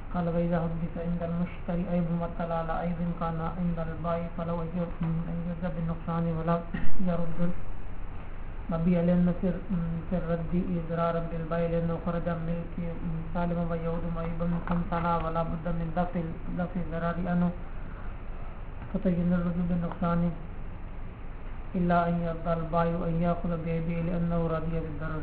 قال وإذا حدث عند المشتري عيب واطلع على عيب كان عند البائع فلو أن يرد بالنقصان ولا يرد المبيع لأن في الرد إضرارا بالبائع لأنه خرج من ملك سالما ويعود عيبا فامتنع ولا بد من دفع الضرر عنه فتجن الرد بالنقصان إلا أن يرضى البائع أن يأخذ بعيبه لأنه رضي بالضرر.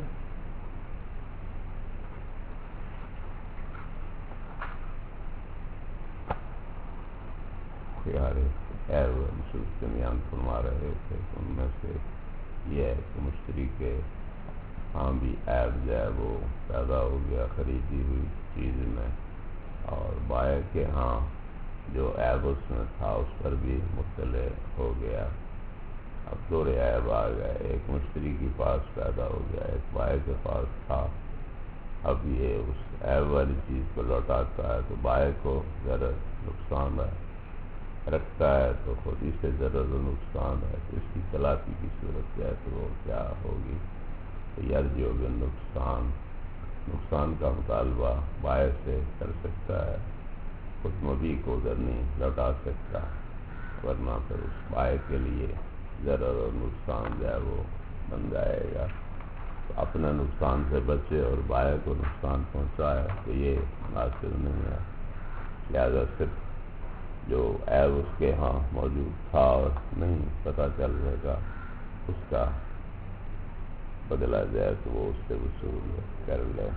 بیان فرما رہے تھے ان میں سے یہ ہے کہ مشتری کے ہاں بھی عیب جو ہے وہ پیدا ہو گیا خریدی ہوئی چیز میں، اور بائع کے ہاں جو عیب اس میں تھا اس پر بھی مطلع ہو گیا. اب دو عیب آ گئے، ایک مشتری کے پاس پیدا ہو گیا، ایک بائع کے پاس تھا. اب یہ اس عیب والی چیز کو لوٹاتا ہے تو بائع کو ضرر نقصان ہے، رکھتا ہے تو خود ہی سے ضرر و نقصان ہے. تو اس کی تلافی کی صورت کیا ہے تو وہ کیا ہوگی؟ یرجع بالنقصان، نقصان کا مطالبہ بائع سے کر سکتا ہے، خود مبیع کو ادھر نہیں لوٹا سکتا، ورنہ پھر اس بائع کے لیے ضرر اور نقصان جو ہے وہ بن جائے گا. تو اپنے نقصان سے بچے اور بائع کو نقصان پہنچائے تو یہ مناسب نہیں ہے. لہذا صرف جو عیب اس کے ہاں موجود تھا اور نہیں پتہ چل رہے گا اس کا بدلا جائے تو وہ اس سے وصول کر لے.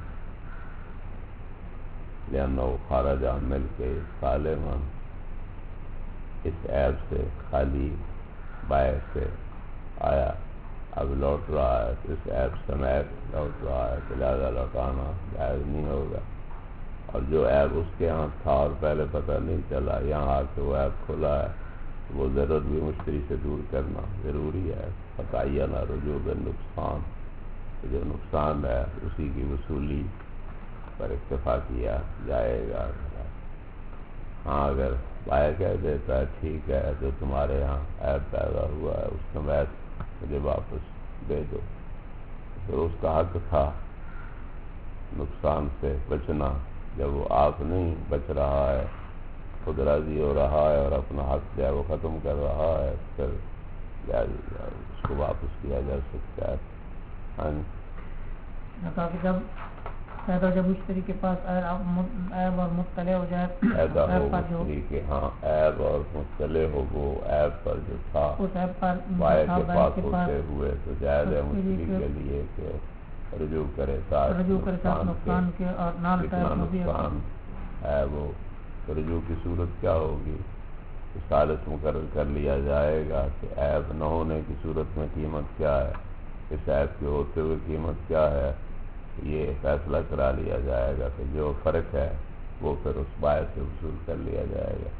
لأنه خرج عن ملک سالما، اس عیب سے خالی بائع سے آیا، اب لوٹ رہا ہے تو اس عیب سمیت لوٹ رہا ہے تو لہذا لوٹانا جائز نہیں ہوگا. اور جو عیب اس کے ہاں تھا اور پہلے پتہ نہیں چلا، یہاں آ کے وہ عیب کھلا ہے تو وہ ضرورت بھی مشتری سے دور کرنا ضروری ہے. فتعین رجوع بالنقصان، جو نقصان ہے اسی کی وصولی پر اکتفا کیا جائے گا. ہاں اگر بائع کہہ دیتا ہے ٹھیک ہے جو تمہارے یہاں عیب پیدا ہوا ہے اس سمیت مجھے واپس دے دو، پھر اس کا حق تھا نقصان سے بچنا. جب وہ آپ نہیں بچ رہا ہے، خود راضی ہو رہا ہے اور اپنا حق جو ہے وہ ختم کر رہا ہے، پھر اس کو واپس کیا جا سکتا ہے. ہاں جب مشتری کے پاس عیب اور مطلع ہو جائے، پیدا ہو مشتری کے ہاں عیب اور مطلع ہو وہ عیب پر جو تھا بائع کے پاس ہوتے ہوئے تو جائز ہے مشتری کے لیے کہ رجوع کرے ساتھ نقصان کے. اور کتنا نقصان ہے وہ رجوع کی صورت کیا ہوگی؟ ثالث مقرر کر لیا جائے گا کہ عیب نہ ہونے کی صورت میں قیمت کیا ہے، اس عیب کے ہوتے ہوئے قیمت کیا ہے، یہ فیصلہ کرا لیا جائے گا کہ جو فرق ہے وہ پھر اس بائع سے وصول کر لیا جائے گا.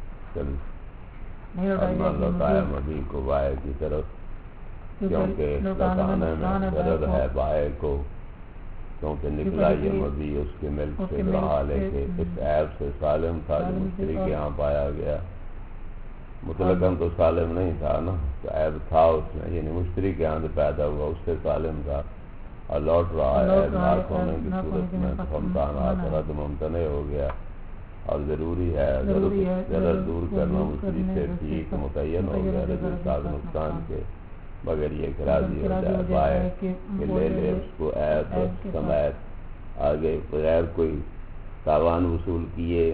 لوٹایا مبیع کو بائع کی طرف، کیونکہ لوٹانے میں ضرر ہے بائع کو، کیونکہ نکلا یہ مبیع اس کے ملک سے رہا لیکن اس عیب سے سالم تھا جو مشتری کے یہاں پایا گیا. مطلقاً تو سالم نہیں تھا نا، تو عیب تھا اس میں، یعنی مشتری کے یہاں سے پیدا ہوا اس سے سالم تھا اور لوٹ رہا ہے ناک ہونے کی صورت میں تو فمتانا رد ممتنع ہو گیا. اور ضروری ہے ضرر دور کرنا مشتری سے ٹھیک متعین ہو گیا رجوع ساز نقصان کے، مگر یہ کہ راضی ہو جائے بائع کہ لے لے اس کو عیب سمیت آگے بغیر کوئی تاوان وصول کیے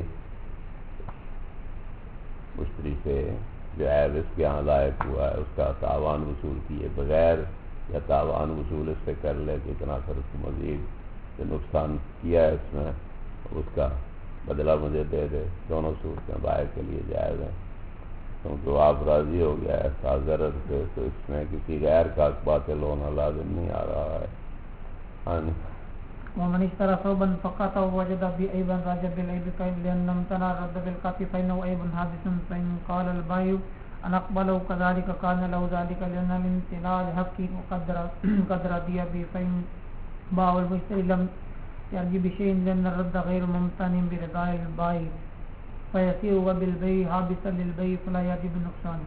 مشتری سے جو عیب اس کے یہاں لائق ہوا ہے اس کا تاوان وصول کیے بغیر یا تاوان وصول اس سے کر لے کہ اتنا فرق مزید جو نقصان کیا ہے اس میں اس کا بدلہ مجھے دے دے. دونوں صورتیں بائع کے لیے جائز ہیں، کیونکہ آپ راضی ہو گیا ہے ضرر سے تو اس میں کسی غیر کا باطل ہونا لازم نہیں آ رہا ہے. ہاں ومن اشترى ثوبا فقطه وجد به عيبا راجع بالعيب لأن امتنع الرد بالقطع فإنه عيب حادث، فإن قال البائع أنا أقبله كذلك كان له ذلك لأن الامتناع لحقه قد رضي به. فإن باع المشتري لم يرجع بشيء لأن الرد غير ممتنع برضا البائع فيصير وبالبيع حابسا للبيع فلا يرجع بالنقصان.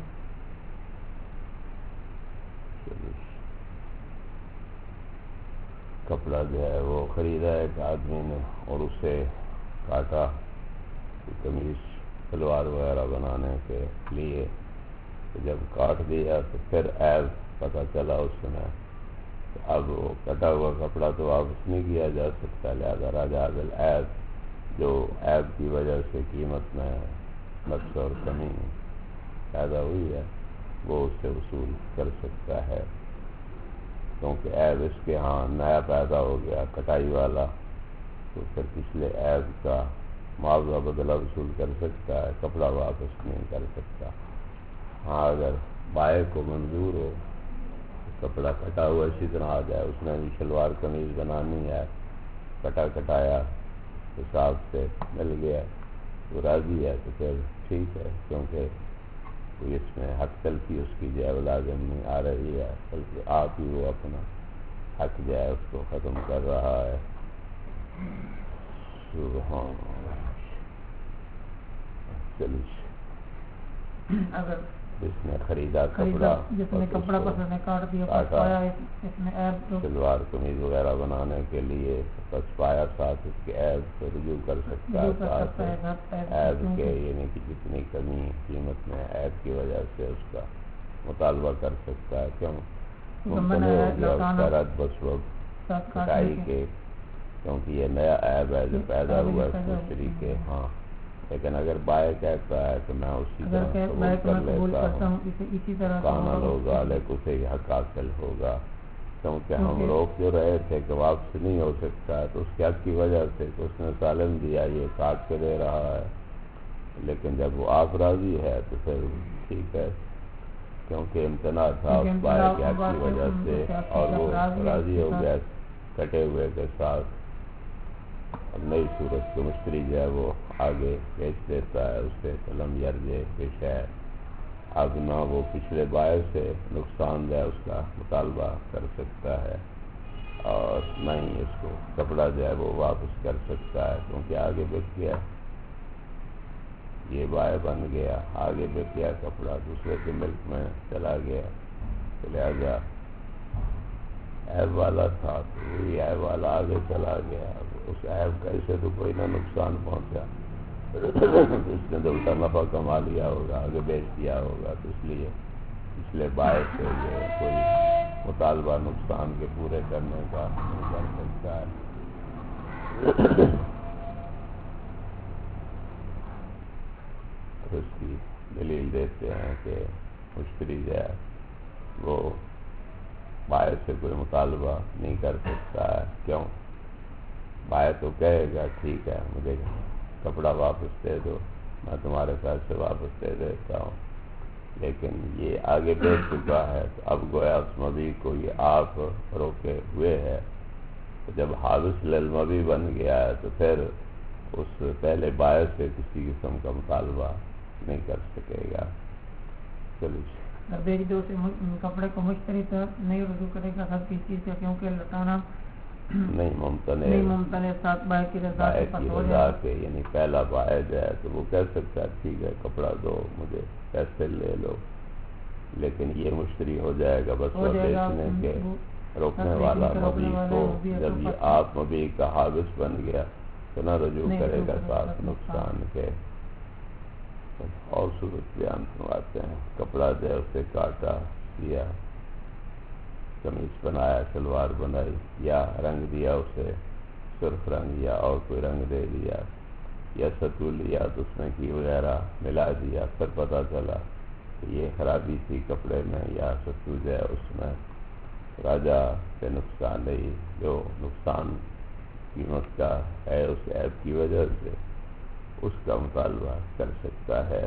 کپڑا جو ہے وہ خریدا ایک آدمی نے اور اسے کاٹا قمیص شلوار وغیرہ بنانے کے لیے، تو جب کاٹ دیا تو پھر عیب پتہ چلا اس میں، اب وہ کٹا ہوا کپڑا تو واپس نہیں کیا جا سکتا، لہذا راجع بالعیب جو عیب کی وجہ سے قیمت میں نقص اور کمی پیدا ہوئی ہے وہ اس سے وصول کر سکتا ہے، کیونکہ عیب اس کے ہاں نیا پیدا ہو گیا کٹائی والا، تو پھر پچھلے عیب کا معاوضہ بدلہ وصول کر سکتا ہے، کپڑا واپس نہیں کر سکتا۔ ہاں اگر بائع کو منظور ہو کپڑا کٹا ہوا اسی طرح آ جائے، اس نے بھی شلوار قمیض بنانی ہے، کٹا کٹایا حساب سے مل گیا، وہ راضی ہے تو پھر ٹھیک ہے، کیونکہ کوئی اس میں حق تلفی اس کی جو ہے لازم نہیں آ رہی ہے، بلکہ آپ ہی وہ اپنا حق جو ہے اس کو ختم کر رہا ہے۔ سبحان اللہ۔ چلیے، اگر جس نے خریدا کپڑا، جس نے کپڑا پسند نے کاٹ دیا، پس پایا اس میں عیب تو شلوار قمیض وغیرہ بنانے کے لیے، پس پایا ساتھ اس کے عیب کو رجوع کر سکتا ہے، ساتھ عیب کے یعنی کہ جتنی کمی قیمت میں عیب کی وجہ سے اس کا مطالبہ کر سکتا ہے، کیوں ممتنع ہو گیا اس کا رد بسبب کٹائی کے، کیونکہ یہ نیا عیب ہے جو پیدا ہوا ہے مشتری کے ہاں، لیکن اگر بائع کہتا ہے کہ میں اسی طرح قبول کر لیتا ہوں، کانا ہوگا لیکن اسے حق حاصل ہوگا، کیونکہ ہم روک جو رہے تھے کہ واپس نہیں ہو سکتا ہے، تو اس کے حق کی وجہ سے کہ اس نے سالم دیا یہ کاٹ کے دے رہا ہے، لیکن جب وہ آپ راضی ہے تو پھر ٹھیک ہے، کیونکہ امتناع تھا اس بائع کے حق کی وجہ سے اور وہ راضی ہو گیا کٹے ہوئے کے ساتھ۔ اب نئی صورت کے مشتری جو ہے وہ آگے بیچ دیتا ہے، اسے قلم یرجے پیش ہے، اب نہ وہ پچھلے بائع سے نقصان دہ اس کا مطالبہ کر سکتا ہے اور نہ ہی اس کو کپڑا جو ہے وہ واپس کر سکتا ہے، کیونکہ آگے بک گیا، یہ بائع بن گیا، آگے بک گیا کپڑا دوسرے کے ملک میں چلا گیا، تو لہذا عیب والا تھا تو وہی عیب والا آگے چلا گیا، اس عیب کا اسے تو کوئی نہ نقصان پہنچا، اس نے تو الٹا نفع کما لیا ہوگا، آگے بیچ دیا ہوگا، تو اس لیے پچھلے بائع سے یہ کوئی مطالبہ نقصان کے پورے کرنے کا نہیں کر سکتا ہے۔ اس کی دلیل دیتے ہیں کہ مشتری جو ہے وہ بائع سے کوئی مطالبہ نہیں کر سکتا ہے، کیوں؟ بائع تو کہے گا ٹھیک ہے مجھے کپڑا واپس دے دو، میں تمہارے پیسے واپس دے دیتا ہوں، لیکن یہ آگے بیچ چکا ہے تو اب گویا اس مبیع کو یہ آپ روکے ہوئے ہے، تو جب حابس للمبیع بن گیا ہے تو پھر اس پہلے بائع سے کسی قسم کا مطالبہ نہیں کر سکے گا۔ چلیے، بیچ دو سے کپڑے کو مشتری سے نہیں رجوع کرے گا سب کی چیز کا، کیونکہ لٹانا نہیں ممتنع ساتھ بائع کی رضا کے، یعنی پہلا بائع جو ہے تو وہ کہہ سکتا ہے ٹھیک ہے کپڑا دو مجھے پیسے لے لو، لیکن یہ مشتری ہو جائے گا بس بیچنے کے روکنے والا مبیع کو، جب یہ آپ مبیع کا حابس بن گیا تو نہ رجوع کرے گا ساتھ نقصان کے۔ اور صورت بیان کرواتے ہیں، کپڑا جو ہے اسے کاٹا دیا، قمیص بنایا، شلوار بنائی، یا رنگ دیا اسے سرخ رنگ یا اور کوئی رنگ دے دیا، یا ستو لیا تو اس میں کی وغیرہ ملا دیا، پھر پتہ چلا کہ یہ خرابی تھی کپڑے میں یا ستو جو ہے اس میں، راجہ سے نقصان نہیں، جو نقصان قیمت کا ہے اس عیب کی وجہ سے اس کا مطالبہ کر سکتا ہے،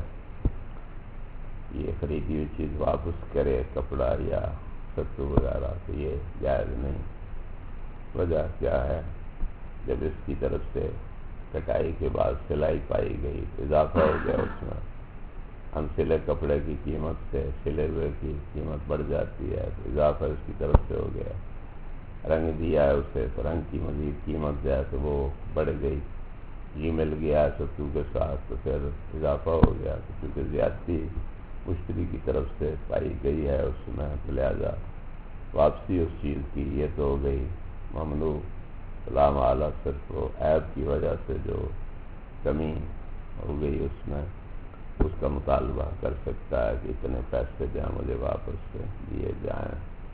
یہ خریدی ہوئی چیز واپس کرے کپڑا یا ستو وغیرہ، تو یہ جائز نہیں۔ وجہ کیا ہے؟ جب اس کی طرف سے کٹائی کے بعد سلائی پائی گئی اضافہ ہو گیا اس میں، ہم سلے کپڑے کی قیمت سے سلے ہوئے کی قیمت بڑھ جاتی ہے، تو اضافہ اس کی طرف سے ہو گیا، رنگ دیا ہے اسے تو رنگ کی مزید قیمت جو ہے تو وہ بڑھ گئی، جی مل گیا ستو کے ساتھ تو پھر اضافہ ہو گیا، تو چونکہ زیادتی مشتری کی طرف سے پائی گئی ہے اس میں، تو لہذا واپسی اس چیز کی یہ تو ہو گئی ممنوع، سلام اعلیٰ، صرف وہ عیب کی وجہ سے جو کمی ہو گئی اس میں اس کا مطالبہ کر سکتا ہے کہ اتنے پیسے دیں مجھے واپس سے دیے جائیں.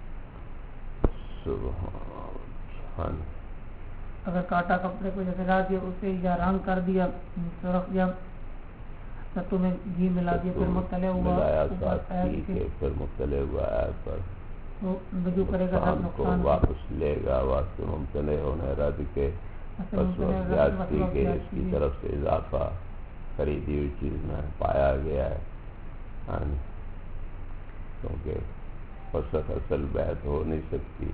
سبحان. اگر کاٹا کپڑے کو جیسے لا دیا اسے یا رنگ کر دیا سرخ دیا ستو میں گھی ملا دیا پھر مطلع ہوا پھر مطلع ہوا عیب پر تو رجوع کرے گا کو واپس لے گا واسطے ممتنع ہونے رد کے بس زیادتی کے اس کی طرف سے اضافہ خریدی ہوئی چیز میں پایا گیا ہے کیونکہ فسخ اصل بیعت ہو نہیں سکتی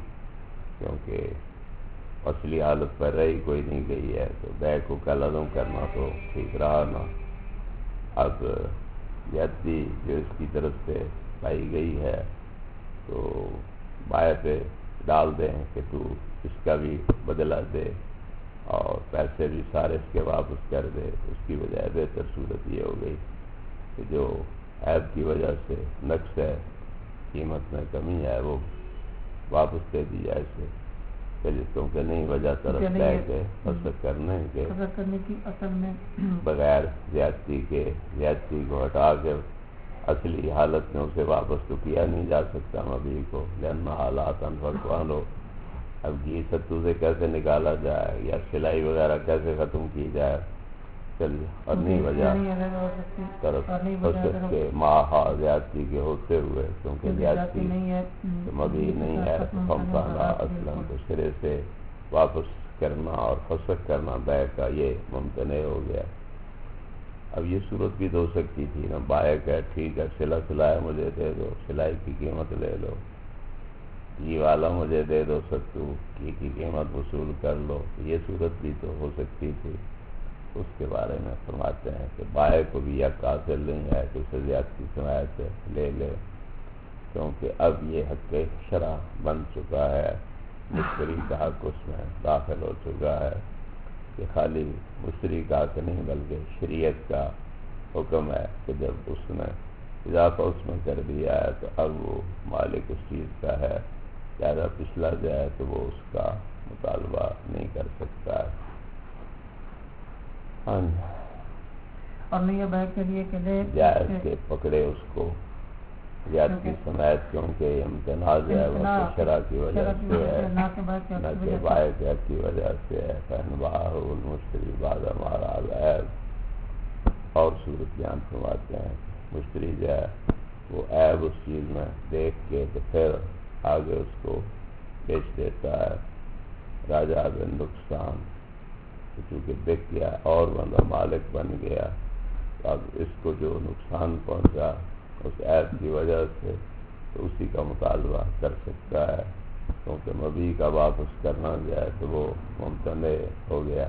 کیونکہ اصلی حالت پر رہی کوئی نہیں گئی ہے تو بیع کو کل عدم کرنا تو ٹھیک رہا نا. اب زیادتی جو اس کی طرف سے پائی گئی ہے تو بائع پہ ڈال دیں کہ تو اس کا بھی بدلہ دے اور پیسے بھی سارے اس کے واپس کر دے. اس کی بجائے بہتر صورت یہ ہو گئی کہ جو عیب کی وجہ سے نقص ہے قیمت میں کمی ہے وہ واپس دے دی جائے اسے کیونکہ نہیں وجہ طرف لے کے فسخ کرنے کی اصل میں بغیر زیادتی کو ہٹا کے اصلی حالت میں اسے واپس تو کیا نہیں جا سکتا مبیع کو لأن حالات انفقوان ہو. اب گھی ستو سے کیسے نکالا جائے یا سلائی وغیرہ کیسے ختم کی جائے چلیے اور نہیں وجہ طرف فسخ کے ماہا زیادتی کے ہوتے ہوئے کیونکہ زیادتی مبیع نہیں ہے فمسحنا اصلاً تو سرے سے واپس کرنا اور فسخ کرنا بیع کا یہ ممتنع ہو گیا. اب یہ صورت بھی ہو سکتی تھی نا بائع کہ ٹھیک ہے سلایا مجھے دے دو سلائی کی قیمت لے لو گھی والا مجھے دے دو ستو گھی کی قیمت وصول کر لو. یہ صورت بھی تو ہو سکتی تھی. اس کے بارے میں فرماتے ہیں کہ بائع کو بھی یک حاصل نہیں ہے کہ اسے زیادتی سماعت سے لے لے کیونکہ اب یہ حق شرع بن چکا ہے. مشتری کا حق اس میں داخل ہو چکا ہے کہ خالی مشتری کا حق نہیں بلکہ شریعت کا حکم ہے کہ جب اس نے اضافہ اس میں کر دیا ہے تو اب وہ مالک اس چیز کا ہے زیادہ پچھلا جائے تو وہ اس کا مطالبہ نہیں کر سکتا ہے. اور نہیں بیع کے لیے کہ لے جائز کے پکڑے اس کو زیادتی سماعت کیونکہ امتناع جو ہے وہ شرع کی وجہ سے ہے نہ کہ بائع کے حق کی وجہ سے ہے. فَإِنْ المشتری بعد ما رأى العیب اور صورت بیان فرماتے ہیں مشتری جو ہے وہ عیب اس چیز میں دیکھ کے تو پھر آگے اس کو بیچ دیتا ہے. راجع بن نقصان چونکہ بک گیا اور بندہ مالک بن گیا اب اس کو جو نقصان پہنچا اس عیب کی وجہ سے تو اسی کا مطالبہ کر سکتا ہے کیونکہ مبیع کا واپس کرنا جائے تو وہ ممتنع ہو گیا.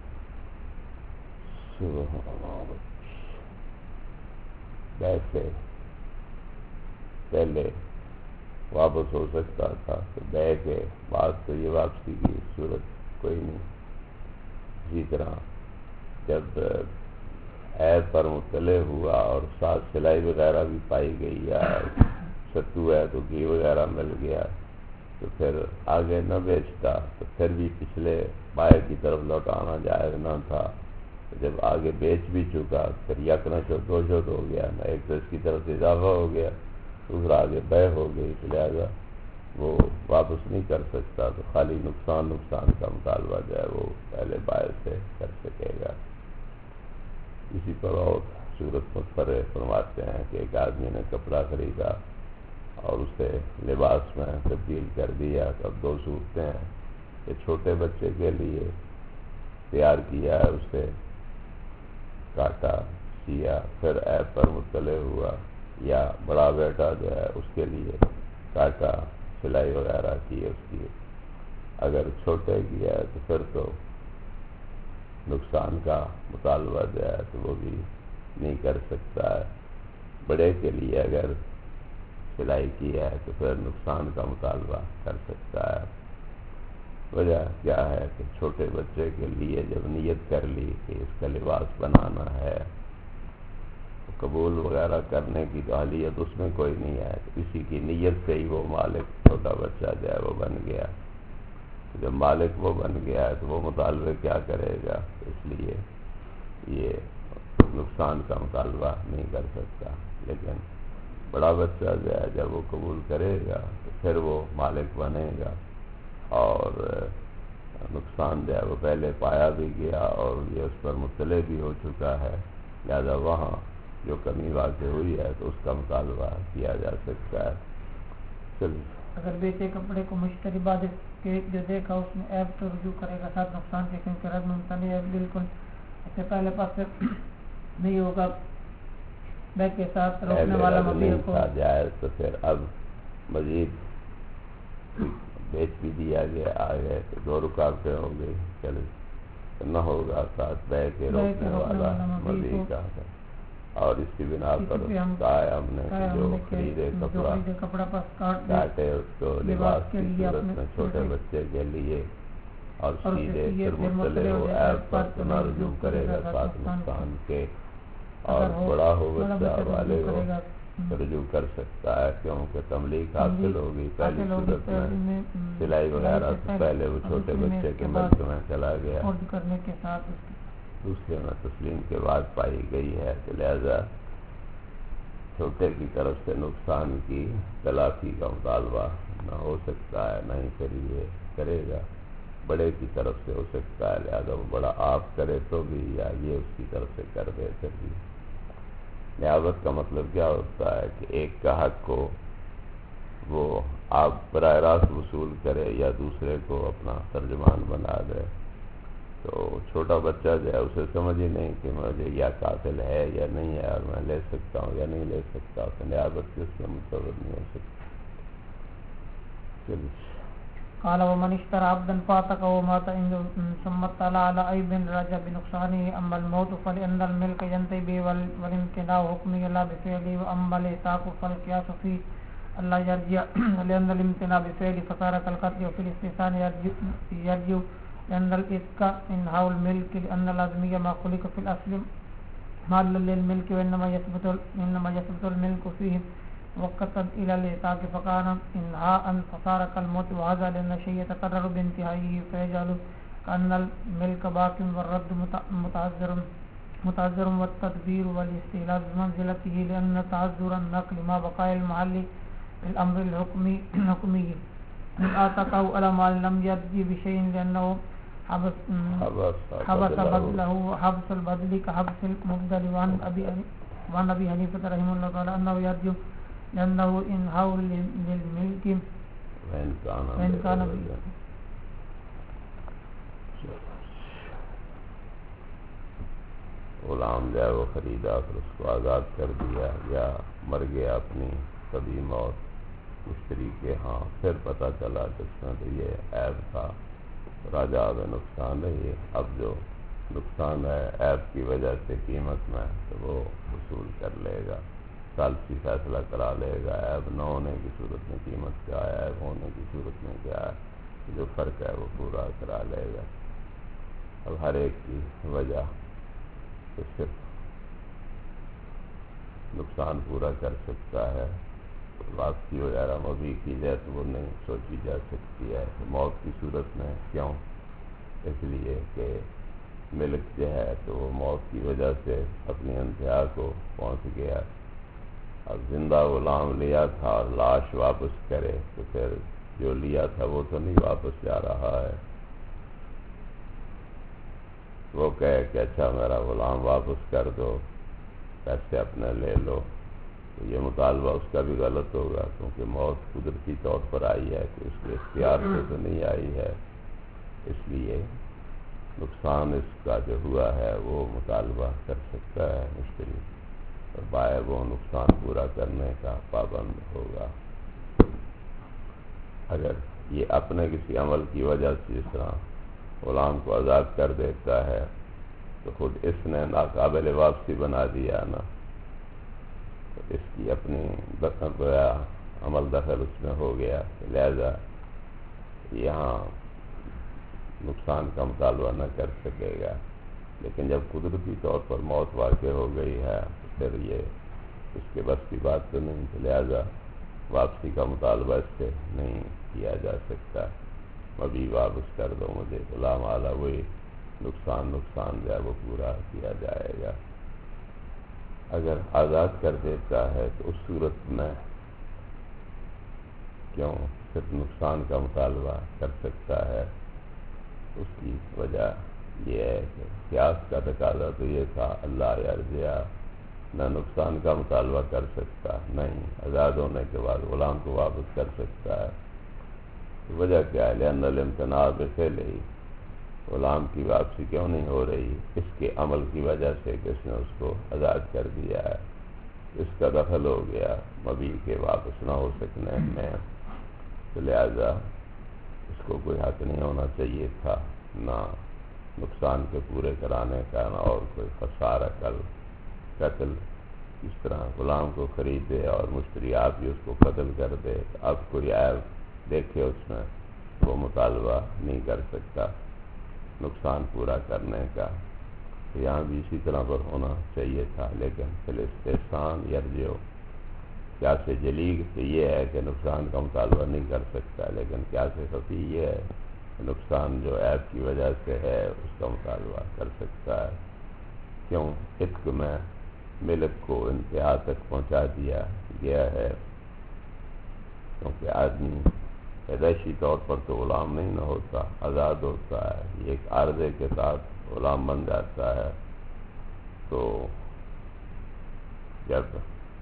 ویسے پہلے واپس ہو سکتا تھا تو بیع کے بعد تو یہ واپسی کی صورت کوئی نہیں. اسی طرح جب عیب پر مطلع ہوا اور ساتھ سلائی وغیرہ بھی پائی گئی یا ستو ہے تو گھی وغیرہ مل گیا تو پھر آگے نہ بیچتا تو پھر بھی پچھلے بائع کی طرف لوٹانا جائز نہ تھا. جب آگے بیچ بھی چکا پھر یک نہ دو شد ہو گیا نہ ایک تو اس کی طرف اضافہ ہو گیا دوسرا آگے بیع ہو گئی تو لہٰذا وہ واپس نہیں کر سکتا تو خالی نقصان کا مطالبہ جو ہے وہ پہلے بائع سے کر سکے گا. اسی پر اور صورت متفرع فرماتے ہیں کہ ایک آدمی نے کپڑا خریدا اور اسے لباس میں تبدیل کر دیا تو اب دو صورتیں ہیں کہ چھوٹے بچے کے لیے تیار کیا ہے اسے کاٹا سیا پھر عیب پر مطلع ہوا یا بڑا بیٹا جو ہے اس کے لیے کاٹا سلائی وغیرہ کی اس کی اگر چھوٹے کیا ہے تو پھر تو نقصان کا مطالبہ جو ہے تو وہ بھی نہیں کر سکتا ہے. بڑے کے لیے اگر سلائی کی ہے تو پھر نقصان کا مطالبہ کر سکتا ہے. وجہ کیا ہے کہ چھوٹے بچے کے لیے جب نیت کر لی کہ اس کا لباس بنانا ہے تو قبول وغیرہ کرنے کی تو اہلیت اس میں کوئی نہیں ہے اسی کی نیت سے ہی وہ مالک چھوٹا بچہ جو ہے وہ بن گیا. جب مالک وہ بن گیا ہے تو وہ مطالبے کیا کرے گا اس لیے یہ نقصان کا مطالبہ نہیں کر سکتا، لیکن بڑا بچہ جو ہے جب وہ قبول کرے گا تو پھر وہ مالک بنے گا، اور نقصان جو ہے وہ پہلے پایا بھی گیا اور یہ اس پر مطلع بھی ہو چکا ہے، لہذا وہاں جو کمی واقع ہوئی ہے تو اس کا مطالبہ کیا جا سکتا ہے۔ چلیے، اگر بیچے کپڑے کو مشتری بعد کے جو دیکھا اس میں عیب تو رجوع کرے گا ساتھ نقصان کے، کیونکہ رد ممتنع ہے، بالکل اس سے پہلے پاس نہیں ہوگا، بے کے ساتھ روکنے والا مبیع کو جائز تو پھر اب مزید بیچ بھی دیا گیا آگے تو دو رکاوٹیں ہو گئی، چلے نہ ہوگا ساتھ بے کے روکنے والا مبیع کا، اور اس کی بنا پر کہا ہے ہم نے کہ جو خریدے کپڑا پس کاٹے اس کو لباس کی صورت میں چھوٹے بچے کے لیے اور سیدھے پھر مطلع ہو عیب پر تو نہ رجوع کرے گا ساتھ نقصان کے، اور بڑا ہو بچہ والے ہو رجوع کر سکتا ہے، کیونکہ تملیک حاصل ہوگی پہلی صورت میں سلائی وغیرہ سے پہلے وہ چھوٹے بچے کے ملک میں چلا گیا، کرنے کے ساتھ دوسرے میں تسلیم کے بعد پائی گئی ہے، تو لہذا چھوٹے کی طرف سے نقصان کی تلافی کا مطالبہ نہ ہو سکتا ہے، نہ ہی پھر یہ کرے گا، بڑے کی طرف سے ہو سکتا ہے، لہذا وہ بڑا آپ کرے تو بھی یا یہ اس کی طرف سے کر دے پھر بھی۔ نیابت کا مطلب کیا ہوتا ہے کہ ایک کا حق کو وہ آپ براہ راست وصول کرے یا دوسرے کو اپنا ترجمان بنا دے، تو چھوٹا بچہ جو ہے اسے سمجھ ہی نہیں کہ مجھے یا قاتل ہے یا نہیں ہے اور میں لے سکتا ہوں یا نہیں لے سکتا، تو نیابت اس میں متصور نہیں ہو سکتی۔ چلیے، قال ومن اشترى عبدا فاتك ومات ثم اطلع على عيب رجع بنقصانه، اما الموت فلان الملك ينتهي به والامتناع حكمه لا بفعله، واما الإتاق فالقياس فيه الا يرجع لان الامتناع بفعله فصار كالقتل، وفي الاستحسان يرجع لان الإتاق انهاء الملك، لان الأزمية ما خلق في الاصل مالا للملك، وانما يثبت الملك فيه وقتا الى الإتاق فكان انهاء فصار كالموت، وهذا لان الشيء يتقرر بانتهائه فيجعل كأن الملك باق والرد متعذر والتدبير والاستهلاك بمنزلته، لان تعذر النقل ما بقاء المحل الامر الحكمي من آتاكه على ما لم يرجي بشيء لانه حبس بدله وحبس البدل كحبس المبدل، وعن ابي حنيفة رحمه الله تعالى انه يرجع لأنه انہاء للملک وإن كان غلام جو ہے وہ خریدا پھر اس کو آزاد کر دیا یا مر گیا اپنی طبی موت مشتری کے ہاں، پھر پتہ چلا کہ اس میں تو یہ عیب تھا، راجع بے نقصان ہے، اب جو نقصان ہے عیب کی وجہ سے قیمت میں تو وہ وصول کر لے گا، ثالثی فیصلہ کرا لے گا، عیب نہ ہونے کی صورت میں قیمت کیا ہے، عیب ہونے کی صورت میں کیا ہے، جو فرق ہے وہ پورا کرا لے گا۔ اب ہر ایک کی وجہ تو صرف نقصان پورا کر سکتا ہے، واپسی وغیرہ مبیع کی جائے تو وہ نہیں سوچی جا سکتی ہے، موت کی صورت میں کیوں؟ اس لیے کہ ملک جو ہے تو وہ موت کی وجہ سے اپنی انتہا کو پہنچ گیا، اب زندہ غلام لیا تھا اور لاش واپس کرے تو پھر جو لیا تھا وہ تو نہیں واپس جا رہا ہے، وہ کہے کہ اچھا میرا غلام واپس کر دو، پیسے اپنے لے لو، تو یہ مطالبہ اس کا بھی غلط ہوگا، کیونکہ موت قدرتی طور پر آئی ہے کہ اس کے اختیار سے تو نہیں آئی ہے، اس لیے نقصان اس کا جو ہوا ہے وہ مطالبہ کر سکتا ہے مشتری، اور بائع وہ نقصان پورا کرنے کا پابند ہوگا۔ اگر یہ اپنے کسی عمل کی وجہ سے جس طرح غلام کو آزاد کر دیتا ہے تو خود اس نے ناقابل واپسی بنا دیا نا، تو اس کی اپنی عمل دخل اس میں ہو گیا، لہذا یہاں نقصان کا مطالبہ نہ کر سکے گا، لیکن جب قدرتی طور پر موت واقع ہو گئی ہے تو پھر یہ اس کے بس کی بات تو نہیں، لہذا واپسی کا مطالبہ اس سے نہیں کیا جا سکتا، ابھی واپس کر دو مجھے، غلام اعلیٰ وہی نقصان جو ہے وہ پورا کیا جائے گا۔ اگر آزاد کر دیتا ہے تو اس صورت میں کیوں صرف نقصان کا مطالبہ کر سکتا ہے؟ اس کی وجہ یہ ہے کہ قیاس کا تقاضا تو یہ تھا اللہ یرجع، نہ نقصان کا مطالبہ کر سکتا، نہیں آزاد ہونے کے بعد غلام کو واپس کر سکتا ہے۔ وجہ کیا ہے؟ لأن الامتناع بفعلہ، غلام کی واپسی کیوں نہیں ہو رہی؟ اس کے عمل کی وجہ سے کہ اس نے اس کو آزاد کر دیا ہے، اس کا دخل ہو گیا مبیع کے واپس نہ ہو سکنے میں، تو لہذا اس کو کوئی حق نہیں ہونا چاہیے تھا، نہ نقصان کے پورے کرانے کا، نہ اور کوئی خسارہ قتل۔ اس طرح غلام کو خریدے اور مشتری آپ ہی اس کو قتل کر دے، اب کوئی عیب دیکھے اس میں، وہ مطالبہ نہیں کر سکتا نقصان پورا کرنے کا۔ یہاں بھی اسی طرح پر ہونا چاہیے تھا، لیکن فالاستحسان یرجع، قیاس جلی یہ ہے کہ نقصان کا مطالبہ نہیں کر سکتا، لیکن قیاس خفی یہ ہے کہ نقصان جو عیب کی وجہ سے ہے اس کا مطالبہ کر سکتا ہے۔ کیوں؟ عتق میں ملک کو انتہا تک پہنچا دیا گیا ہے، کیونکہ آدمی پیدائشی طور پر تو غلام نہیں نہ ہوتا، آزاد ہوتا ہے، یہ ایک عارضے کے ساتھ غلام بن جاتا ہے۔ تو جب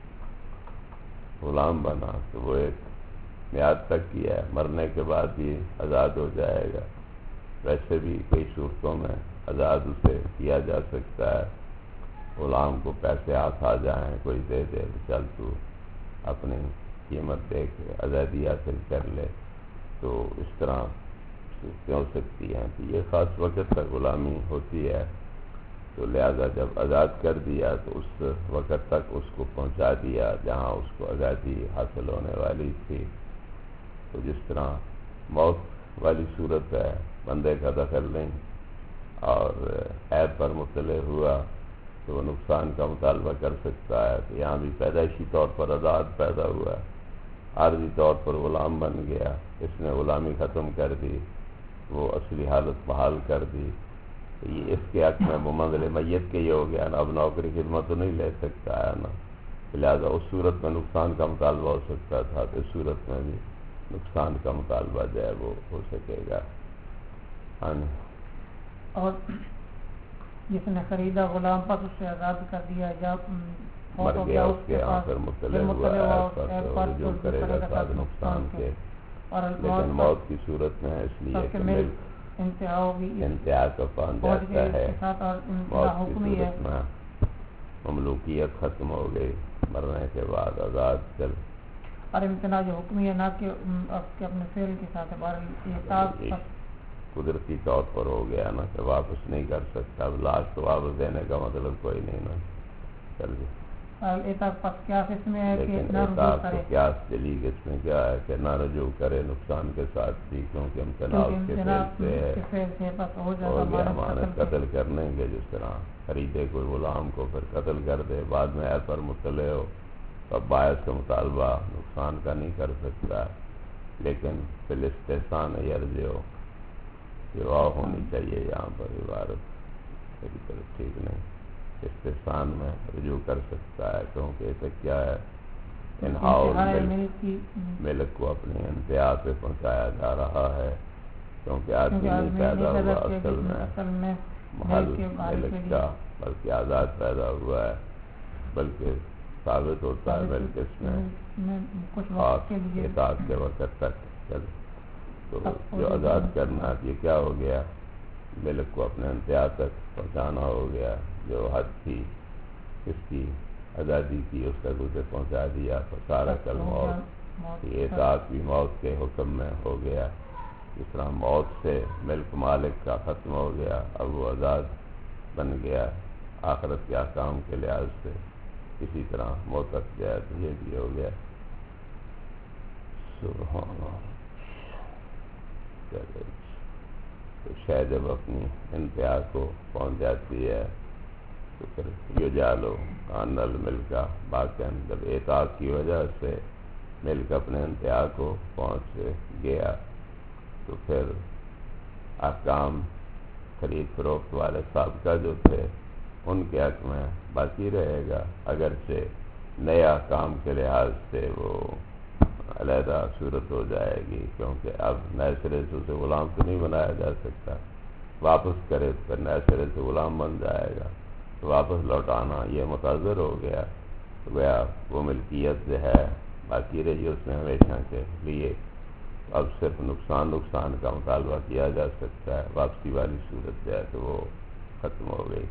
غلام بنا تو وہ ایک میعاد تک کیا ہے، مرنے کے بعد بھی آزاد ہو جائے گا۔ ویسے بھی کئی صورتوں میں آزاد اسے کیا جا سکتا ہے، غلام کو پیسے ہاتھ آ جائیں، کوئی دے دے چل تو اپنی قیمت دے کے آزادی حاصل کر لے، تو اس طرح صورتیں ہو سکتی ہیں۔ تو یہ خاص وقت تک غلامی ہوتی ہے، تو لہذا جب آزاد کر دیا تو اس وقت تک اس کو پہنچا دیا جہاں اس کو آزادی حاصل ہونے والی تھی۔ تو جس طرح موت والی صورت ہے، بندے کا دخل نہیں اور عیب پر مطلع ہوا تو وہ نقصان کا مطالبہ کر سکتا ہے۔ تو یہاں بھی پیدائشی طور پر آزاد پیدا ہوا، عارضی طور پر غلام بن گیا، اس نے غلامی ختم کر دی، وہ اصلی حالت بحال کر دی، تو یہ اس کے حق میں بمنزل میت کے ہی ہو گیا نا، اب نوکری خدمت تو نہیں لے سکتا ہے نا، لہذا اس صورت میں نقصان کا مطالبہ ہو سکتا تھا، تو اس صورت میں بھی نقصان کا مطالبہ جو ہے وہ ہو سکے گا۔ ہاں، اور جس نے خریدا غلام پس اس سے آزاد کر دیا، جب مر گیا اس کے یہاں پر مطلع ہوا عیب پر رجوع کرے گا ساتھ نقصان کے، لیکن موت کی صورت میں اس لیے کہ ملک انتہا ہوگی، انتہا کا پان جاتا ہے، موت کی حکمی ہے صورت میں مملوکیت ختم ہو گئی، مرنے کے بعد آزاد چل۔ اور امتناع جو حکمی ہے، نہ کہ اپنے فعل کے ساتھ ہے، قدرتی طور پر ہو گیا نا کہ واپس نہیں کر سکتا، اب لاش تو واپس دینے کا مطلب کوئی نہیں نا، چل گیا۔ لیکن اعتاق تو قیاس جلی اس میں کیا ہے کہ نہ رجوع کرے نقصان کے ساتھ بھی، کیونکہ امتناع اس کے فعل سے ہو گیا، امانت قتل کرنے کے، جس طرح خریدے کوئی غلام کو پھر قتل کر دے، بعد میں عیب پر مطلع ہو تو اب باعث کا مطالبہ نقصان کا نہیں کر سکتا، لیکن فی الاستحسان یرجع، یہ واو ہونی چاہیے یہاں پر، عبارت میری طرف ٹھیک نہیں، استحسان میں رجوع کر سکتا ہے، کیونکہ اسے کیا ہے، انہاؤ ملک کو اپنی انتہا پہ پہنچایا جا رہا ہے، کیونکہ آدمی نہیں پیدا ہوا اصل میں محل ملک کا، بلکہ آزاد پیدا ہوا ہے، بلکہ ثابت ہوتا ہے بلکہ اس میں خاص اطاعت کے وقت تک چل۔ تو جو آزاد کرنا یہ کیا ہو گیا، ملک کو اپنے انتہا تک پہنچانا ہو گیا، جو حد تھی اس کی آزادی کی اس تک اسے پہنچا دیا، سارا کل موت، یہ اطاعت بھی موت کے حکم میں ہو گیا، جس طرح موت سے ملک مالک کا ختم ہو گیا، اب وہ آزاد بن گیا آخرت کے احکام کے لحاظ سے، اسی طرح موت گیا تو یہ بھی ہو گیا۔ سبحان اللہ۔ تو شاید جب اپنی انتہا کو پہنچ جاتی ہے تو پھر یجعلو ان الملک باقین، جب اطاعت کی وجہ سے ملک اپنے انتہا کو پہنچ گیا تو پھر احکام خرید فروخت والے سابقہ جو تھے ان کے حق میں باقی رہے گا، اگرچہ نئے احکام کے لحاظ سے وہ علیحدہ صورت ہو جائے گی، کیونکہ اب نئے سرے سے اسے غلام تو نہیں بنایا جا سکتا، واپس کرے تو پھر نئے سرے سے غلام بن جائے گا، تو واپس لوٹانا یہ متعذر ہو گیا، تو گویا وہ ملکیت جو ہے باقی رہی اس میں ہمیشہ کے لیے، اب صرف نقصان کا مطالبہ کیا جا سکتا ہے، واپسی والی صورت جو ہے تو وہ ختم ہو گئی،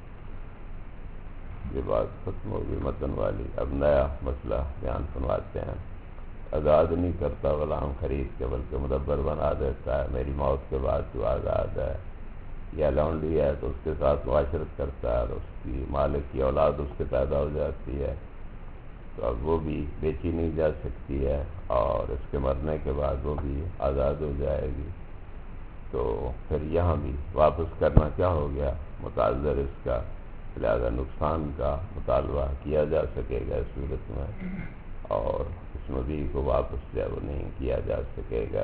یہ بات ختم ہو گئی متن والی۔ اب نیا مسئلہ بیان فرماتے ہیں۔ آزاد نہیں کرتا غلام خرید کے، بلکہ مدبر بنا دیتا ہے، میری موت کے بعد تو آزاد ہے، یا لونڈی ہے تو اس کے ساتھ معاشرت کرتا ہے اور اس کی مالک کی اولاد اس سے پیدا ہو جاتی ہے، تو اب وہ بھی بیچی نہیں جا سکتی ہے، اور اس کے مرنے کے بعد وہ بھی آزاد ہو جائے گی، تو پھر یہاں بھی واپس کرنا کیا ہو گیا متعذر اس کا، لہذا نقصان کا مطالبہ کیا جا سکے گا اس صورت میں، اور اس مبیع کو واپس جو ہے وہ نہیں کیا جا سکے گا۔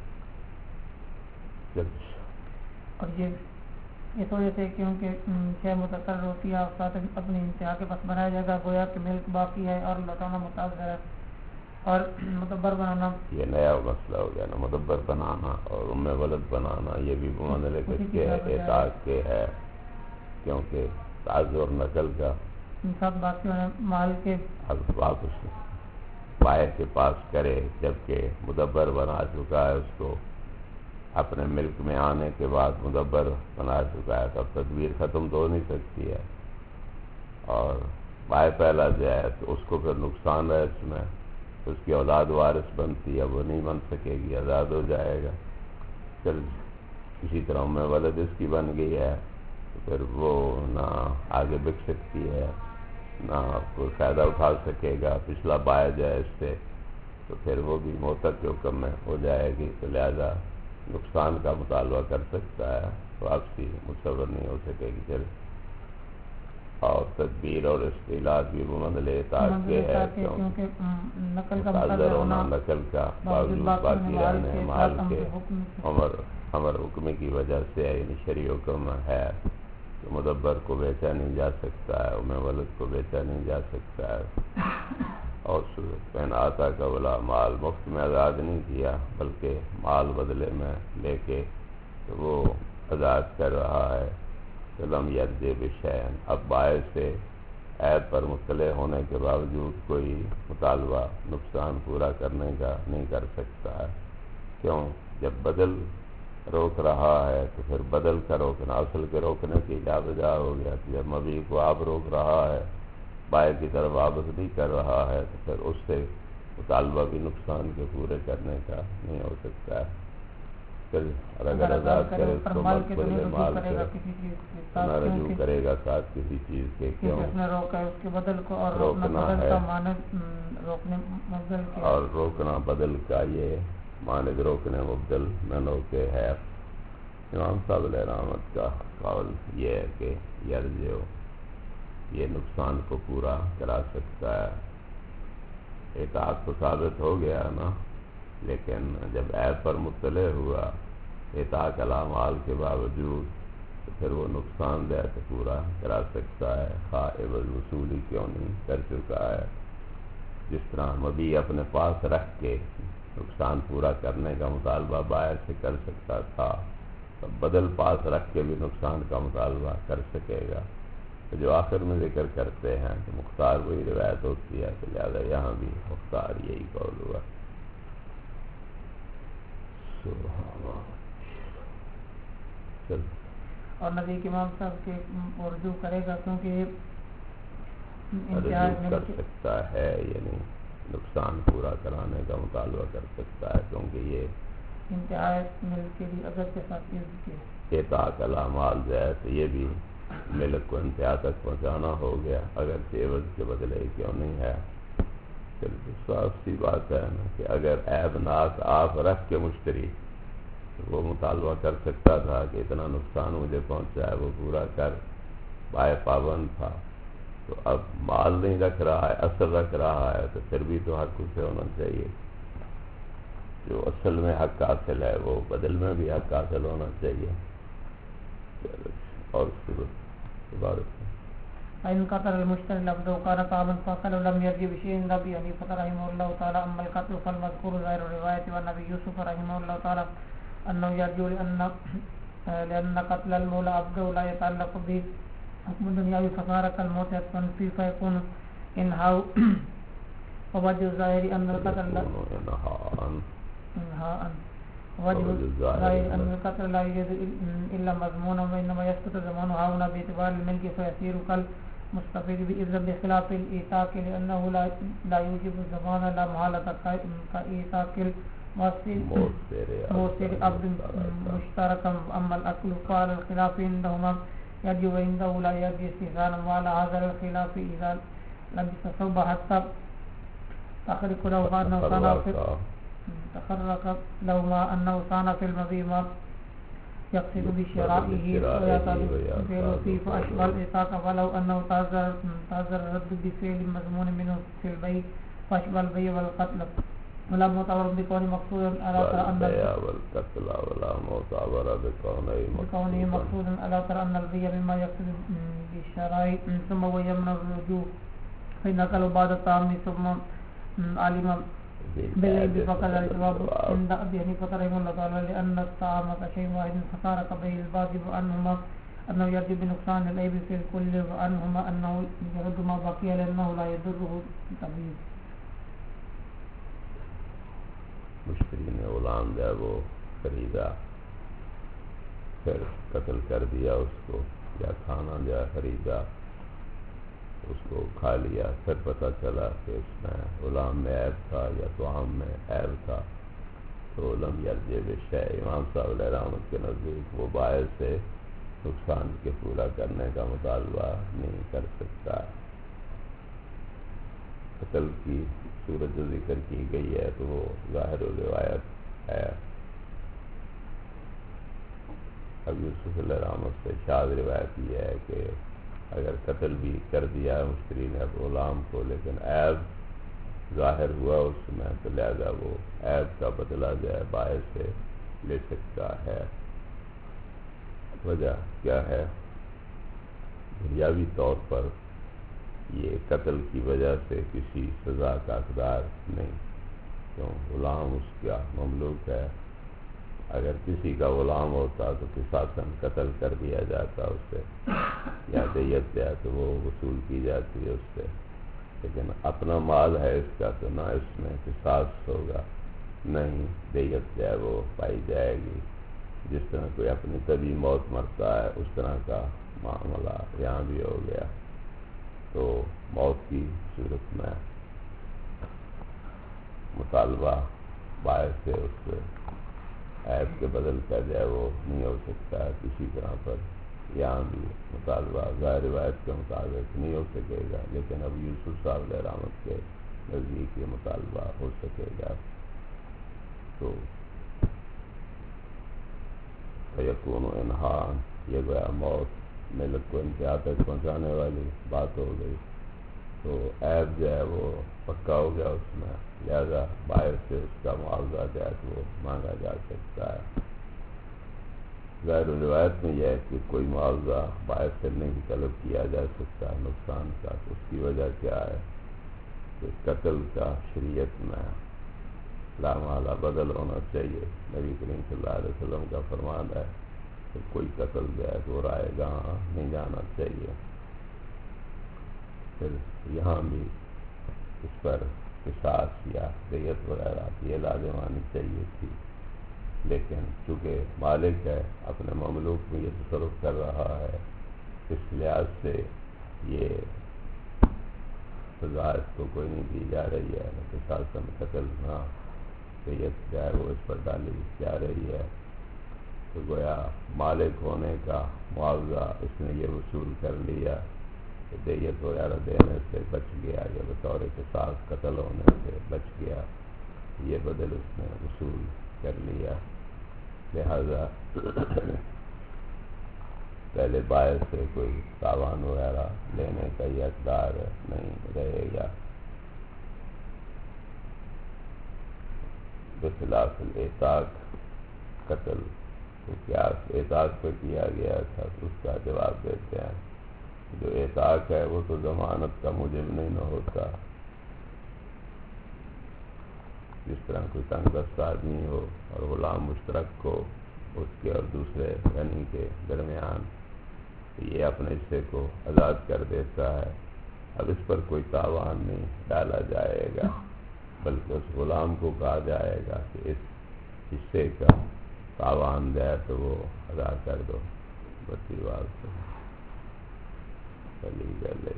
اور یہ تو جیسے کیونکہ چھ متقرر ہوتی ہے اوقات اپنی انتہا کے پاس بنایا جائے گا، گویا کہ ملک باقی ہے اور لوٹانا متعذر ہے، اور مدبر بنانا یہ نیا مسئلہ ہو گیا نا، مدبر بنانا اور ام ولد بنانا یہ بھی معاملے کے اعتقاد کے ہے، کیونکہ تعزر اور نقل کا سب باقی ہونے مال کے واپس بائر کے پاس کرے، جبکہ مدبر بنا چکا ہے اس کو، اپنے ملک میں آنے کے بعد مدبر بنا چکا ہے، تب تدبیر ختم تو ہو نہیں سکتی ہے، اور بائے پہلا جو ہے تو اس کو پھر نقصان ہے اس میں، اس کی اولاد وارث بنتی ہے، وہ نہیں بن سکے گی، آزاد ہو جائے گا۔ پھر اسی طرح میں ولد اس کی بن گئی ہے، تو پھر وہ نہ آگے بک سکتی ہے، نہ کوئی فائدہ اٹھا سکے گا، پچھلا بائع جو ہے اس سے، تو پھر وہ بھی موتر کے حکم میں ہو جائے گی، تو لہذا نقصان کا مطالبہ کر سکتا ہے، واپسی متصور نہیں ہو سکے گی پھر۔ اور تدبیر اور استعلاج بھی منزل اطاعت کے ہے، کیونکہ متعذر ہونا نقل کا باوجود باقی رہنے مال کے امر حکم کی وجہ سے، یعنی شرعی حکم ہے کہ مدبر کو بیچا نہیں جا سکتا ہے، ام ولد کو بیچا نہیں جا سکتا ہے، اور صورت پہن آتا کا بلا مال مفت میں آزاد نہیں کیا، بلکہ مال بدلے میں لے کے تو وہ آزاد کر رہا ہے۔ فلم یرجع بشیء، اب بائع سے عیب پر مطلع ہونے کے باوجود کوئی مطالبہ نقصان پورا کرنے کا نہیں کر سکتا ہے، کیوں؟ جب بدل روک رہا ہے تو پھر بدل کا روکنا اصل کے روکنے کی جا بجا ہو گیا، جب مبیع کو آپ روک رہا ہے، بائع کی طرف واپس نہیں کر رہا ہے، تو پھر اس سے مطالبہ بھی نقصان کے پورے کرنے کا نہیں ہو سکتا ہے۔ پھر اگر آزاد کرے اس کو مال بدلے مال سے نہ رجوع کرے گا ساتھ کسی چیز کے، کیوں؟ روکنا ہے، اور روکنا بدل کا یہ مانند روکنے مبدل نہ کے ہے۔ امام صاحب علیہ رحمت کا قول یہ ہے کہ یرجع یہ نقصان کو پورا کرا سکتا ہے، اطاعت تو ثابت ہو گیا نا، لیکن جب عیب پر مطلع ہوا اطاعت علامال کے باوجود، تو پھر وہ نقصان دہ تو پورا کرا سکتا ہے، خواہ عوض وصولی کیوں نہیں کر چکا ہے۔ جس طرح مبیع اپنے پاس رکھ کے نقصان پورا کرنے کا مطالبہ بائع سے کر سکتا تھا، تو بدل پاس رکھ کے بھی نقصان کا مطالبہ کر سکے گا۔ جو آخر میں ذکر کرتے ہیں کہ مختار وہی روایت ہوتی ہے، تو لہذا یہاں بھی مختار یہی قول ہوا۔ اور نبی کے امام صاحب کے رجوع کرے گا، کیونکہ رجوع کر سکتا ہے، یعنی نقصان پورا کرانے کا مطالبہ کر سکتا ہے، کیونکہ یہ انتہائی ملک کے لیے اگر کے ساتھ اطاعت علامال جو ہے تو یہ بھی ملک کو انتہا تک پہنچانا ہو گیا، اگر عوض کے بدلے کیوں نہیں ہے۔ پھر صاف سی بات ہے نا کہ اگر عیب ناک آپ رکھ کے مشتری، وہ مطالبہ کر سکتا تھا کہ اتنا نقصان مجھے پہنچا ہے وہ پورا کر، بائع پابند تھا، تو اب مال نہیں رکھ رہا ہے، اصل رکھ رہا ہے، تو پھر بھی تو حق اسے ہونا چاہیے، جو اصل میں حق حاصل ہے وہ بدل میں بھی حق حاصل ہونا چاہیے۔ اور عبارت ہے. فإن قتل المشتري العبد وكان طعاما فأكله لم يرجع بشيء عند أبي حنيفة رحمه الله تعالى. أما القتل فالمذكور ظاهر الرواية وعن أبي يوسف رحمه الله تعالى أنه يرجع لأن قتل المولى عبده لا يتعلق به حكم دنيوي فصار كالموت فيه فيكون إنهاء. ووجه الظاهر أن القتل وجه الظاهر أن القتل لا يوجد إلا مضمونا وإنما يسقط زمانه هنا باعتبار الملك فيصير كالمستفيد بإذن بخلاف الإيثاق لأنه لا يوجب الزمان لا محالة كإيثاق موسر عبد مشتركا. أما الأكل فعلى الخلاف عندهما يجب وعنده لا يجب استثناء وعلى هذا الخلاف إذا لم يتصب حتى تخرق له أنه تخرق لهما أنه صان في المبيع ما يقصد بشرائه ويطالب فيه فأشبه الإطاقة ولو أنه تعذر الرد بفعل مضمون منه في البيع فأشبه البيع والقتل ولا معتبر بكونه مقصودا ألا ترى أن البيع والقتل ولا معتبر بكونه مقصودا ألا ترى أن البيع مما يقصد بالشرائع ثم ويمنع الرجوع فإن قالوا بعد الطعام ثم علم بالغيب فقال الجواب عند أبي حنيفة رحمه الله تعالى لأن الطعام كشيء واحد فصار كبيع الواجب عنهما أنه يرجع بنقصان العيب في الكل وعنهما أنه يرد ما بقي لأنه لا يضره تبييض. مشتری نے غلام جو ہے وہ خریدا پھر قتل کر دیا اس کو یا کھانا جو ہے خریدا اس کو کھا لیا پھر پتہ چلا کہ اس میں غلام میں عیب تھا یا طعام میں عیب تھا تو لم یرجع بشیء امام صاحب علیہ رحمت کے نزدیک وہ باعث سے نقصان کے پورا کرنے کا مطالبہ نہیں کر سکتا. قتل کی صورت جو ذکر کی گئی ہے تو وہ ظاہر روایت ہے. اب یوسف علیہ رحمت سے شاذ روایت یہ ہے کہ اگر قتل بھی کر دیا مشتری نے اب غلام کو لیکن عیب ظاہر ہوا اس میں تو لہذا وہ عیب کا بدلہ جو ہے باعث سے لے سکتا ہے. وجہ کیا ہے؟ دنیاوی طور پر یہ قتل کی وجہ سے کسی سزا کا حقدار نہیں کیوں غلام اس کا مملوک ہے. اگر کسی کا غلام ہوتا تو قصاصاً قتل کر دیا جاتا اس سے یا دیت ہے تو وہ وصول کی جاتی ہے اس سے لیکن اپنا مال ہے اس کا تو نہ اس میں قصاص ہوگا نہیں دیت ہے وہ پائی جائے گی. جس طرح کوئی اپنی طبی موت مرتا ہے اس طرح کا معاملہ یہاں بھی ہو گیا. تو موت کی صورت میں مطالبہ باعث سے اس سے عیب کے بدل کا جائے وہ نہیں ہو سکتا ہے. کسی طرح پر یہاں بھی مطالبہ ظاہر روایت کے مطابق نہیں ہو سکے گا لیکن اب یوسف صاحب علیہ رحمت کے نزدیک یہ مطالبہ ہو سکے گا. تو فیکون انہاء یہ گویا موت ملک کو انتہا تک پہنچانے والی بات ہو گئی تو عیب جو ہے وہ پکا ہو گیا اس میں لہذا باہر سے اس کا معاوضہ جو ہے وہ مانگا جا سکتا ہے. ظاہر روایت میں یہ ہے کہ کوئی معاوضہ باہر سے نہیں طلب کیا جا سکتا نقصان کا. اس کی وجہ کیا ہے کہ قتل کا شریعت میں لامحالہ بدل ہونا چاہیے. نبی کریم صلی اللہ علیہ وسلم کا فرمان ہے کہ کوئی قتل جو ہے تو رائے گاہ نہیں جانا چاہیے. پھر یہاں بھی اس پر قصاص یا دیت وغیرہ یہ لازم آنی چاہیے تھی لیکن چونکہ مالک ہے اپنے مملوک میں یہ تصرف کر رہا ہے اس لحاظ سے یہ سزا اس کو کوئی نہیں دی جا رہی ہے. قصاص قتل نہ دیت جو ہے وہ اس پر ڈالی جا رہی ہے تو گویا مالک ہونے کا معاوضہ اس نے یہ وصول کر لیا کہ دیت وغیرہ دینے سے بچ گیا یا بطور قصاص قتل ہونے سے بچ گیا یہ بدل اس نے وصول کر لیا. لہذا پہلے باعث سے کوئی تاوان وغیرہ لینے کا یہ اقدار نہیں رہے گا. بخلاف الاعتاق قتل تو قیاس اعتاق پہ کیا گیا تھا تو اس کا جواب دیتے ہیں جو اعتاق ہے وہ تو ضمانت کا موجب نہیں نہ ہوتا. جس طرح کوئی تنگ دست آدمی ہو اور غلام مشترک ہو اس کے اور دوسرے غنی کے درمیان، یہ اپنے حصے کو آزاد کر دیتا ہے. اب اس پر کوئی تاوان نہیں ڈالا جائے گا، بلکہ اس غلام کو کہا جائے گا کہ اس حصے کا تاوان دے تو وہ ادا کر دو. بتی بات چلی گئے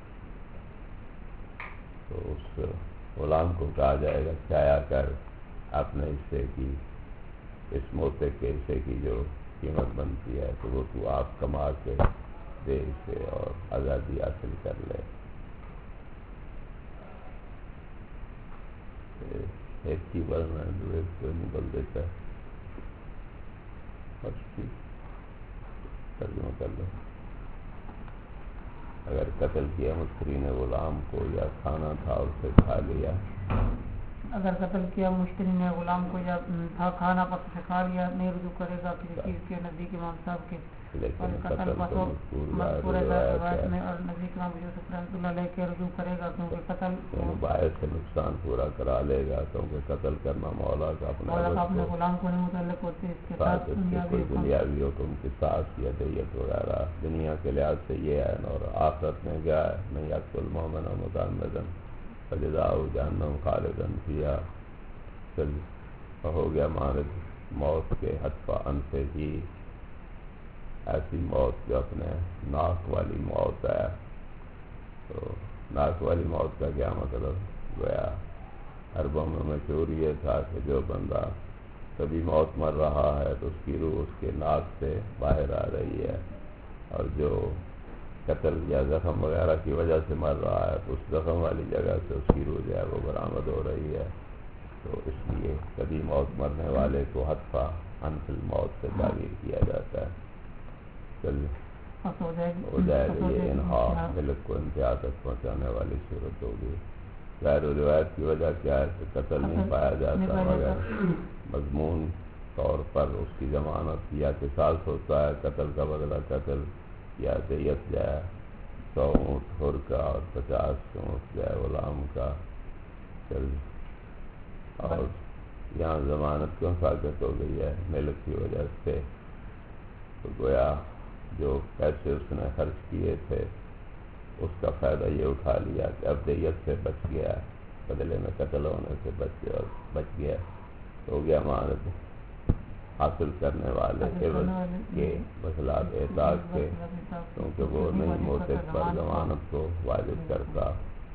تو اس غلام کو کہا جائے گا چایا کر اپنے حصے کی، اس موتے کے حصے کی جو قیمت بنتی ہے تو وہ تو آپ کما کے دے اسے اور آزادی حاصل کر لے. ایک کی بار میں ایک کو نکل دیتا ہے. ترجمہ کر لو. اگر قتل کیا مشتری نے غلام کو یا کھانا تھا اسے کھا لیا، اگر قتل کیا مشتری نے غلام کو یا تھا کھانا پس سے کھا لیا، نہیں رجوع کرے گا کسی چیز کے نزدیک امام صاحب کے. لیکن قتل پسو مذکور روایت میں اور نزدیک امام یوسف رحمۃ اللہ علیہ کے رجوع کرے گا، کیونکہ قتل باعث سے نقصان پورا کرا لے گا، کیونکہ قتل کرنا مولا کا اپنے غلام کو نہیں متعلق ہوتے. اس کے ساتھ کوئی دنیاوی حکم کے ساتھ یا دیت وغیرہ دنیا کے لحاظ سے یہ ہے، اور آخرت میں کیا ہے، نہیں یقتل المؤمن متعمدا فجزاؤہ جہنم خالدا فیہا. ہو گیا مارد موت کے حتفہ انفے ہی، ایسی موت جو اپنے ناک والی موت ہے. تو ناک والی موت کا کیا مطلب گویا عربوں میں مشہور یہ تھا کہ جو بندہ کبھی موت مر رہا ہے تو اس کی روح اس کے ناک سے باہر آ رہی ہے، اور جو قتل یا زخم وغیرہ کی وجہ سے مر رہا ہے تو اس زخم والی جگہ سے اس کی روح جو ہے وہ برآمد ہو رہی ہے. تو اس لیے کبھی موت مرنے والے کو حتفہ انف الموت سے تعبیر کیا جاتا ہے. ہو جائے گا یہ انہا ملک کو انتہا تک پہنچانے والی صورت ہوگی. ظاہر و روایت کی وجہ کیا ہے کہ قتل نہیں پایا جاتا، مگر مضمون طور پر اس کی ضمانت یا قصاص ہوتا ہے. قتل کا بدلہ قتل یا دیت جائے 100 اونٹ حر کا اور 50 اونٹ جائے غلام کا. اور یہاں ضمانت کیوں ساقط ہو گئی ہے؟ ملک کی وجہ سے. تو گویا جو پیسے اس نے خرچ کیے تھے اس کا فائدہ یہ اٹھا لیا کہ اب دیت سے بچ گیا، بدلے میں قتل ہونے سے بچ گیا. تو ہو گیا مارد حاصل کرنے والے عوض کے بخلاف اعتاق کے، کیونکہ وہ نہیں موتق پر ضمانت کو واجب کرتا.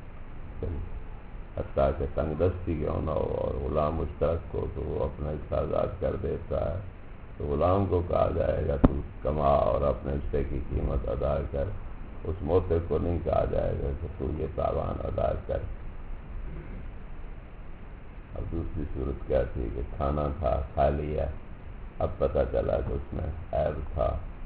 حتیٰ کہ تنگ دستی کیوں نہ ہو اور غلام مشترک ہو تو وہ اپنا حصہ آزاد کر دیتا ہے. تو غلام کو کہا جائے گا تو کما اور اپنے حصے کی قیمت ادا کر. اس موتق کو نہیں کہا جائے گا کہ تو یہ تاوان ادا کر. اب دوسری صورت کیا تھی کہ کھانا تھا کھا لیا، اب پتہ چلا کہ اس میں عیب تھا.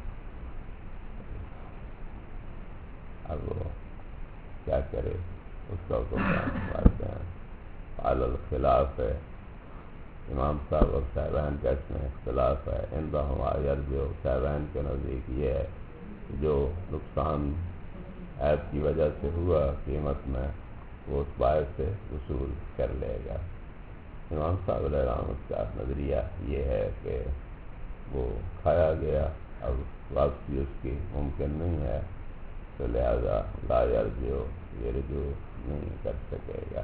اب وہ کیا کرے؟ اس کا حکم مارتے ہیں. حال الخلاف ہے، امام صاحب اور صاحبین کا اس میں اختلاف ہے. عندہما یرجع، صاحبین کے نزدیک یہ ہے کہ جو نقصان عیب کی وجہ سے ہوا قیمت میں وہ اس باعث سے وصول کر لے گا. امام صاحب علیہ رحمت کا نظریہ یہ ہے کہ وہ کھایا گیا، اب واپسی اس کی ممکن نہیں ہے، تو لہذا لا یرجع، یہ رجوع نہیں کر سکے گا.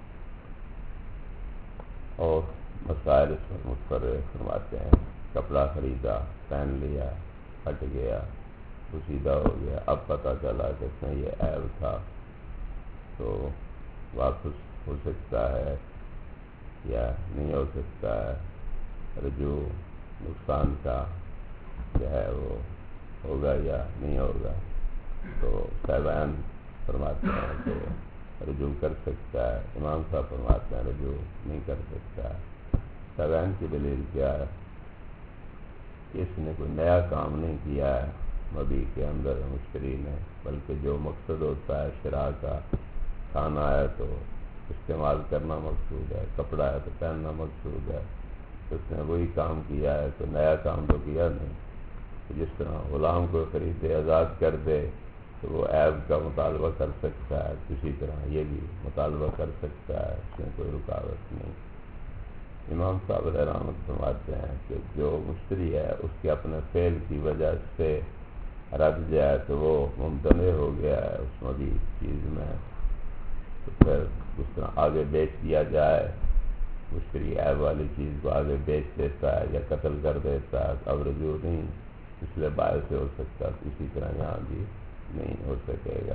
اور مسائل اس پر متفرق فرماتے ہیں. کپڑا خریدا، پہن لیا، پھٹ گیا، پوشیدہ ہو گیا، اب پتہ چلا کہ اس میں یہ عیب تھا، تو واپس ہو سکتا ہے یا نہیں ہو سکتا ہے. رجوع نقصان کا جو ہے وہ ہوگا یا نہیں ہوگا. تو صاحبان فرماتے ہیں کہ رجوع کر سکتا ہے، امام صاحب فرماتے ہیں رجوع نہیں کر سکتا. صاحبان کی دلیل کیا ہے؟ اس نے کوئی نیا کام نہیں کیا ہے مبیع کے اندر مشتری نے، بلکہ جو مقصد ہوتا ہے شراء کا، کھانا ہے تو استعمال کرنا مقصود ہے، کپڑا ہے تو پہننا مقصود ہے. اس نے وہی کام کیا ہے، تو نیا کام تو کیا نہیں. جس طرح غلام کو خریدے آزاد کر دے تو وہ عیب کا مطالبہ کر سکتا ہے، کسی طرح یہ بھی مطالبہ کر سکتا ہے، اس میں کوئی رکاوٹ نہیں۔ امام صاحب علیہ رحمت فرماتے ہیں کہ جو مشتری ہے اس کے اپنے فعل کی وجہ سے رد جائے تو وہ ممتنع ہو گیا ہے اس مبیح چیز میں، تو پھر اس طرح آگے بیچ دیا جائے، مشتری عیب والی چیز کو آگے بیچ دیتا ہے یا قتل کر دیتا ہے، اب رجوع نہیں اس لیے باعث سے ہو سکتا، اسی طرح یہاں بھی نہیں ہو سکے گا۔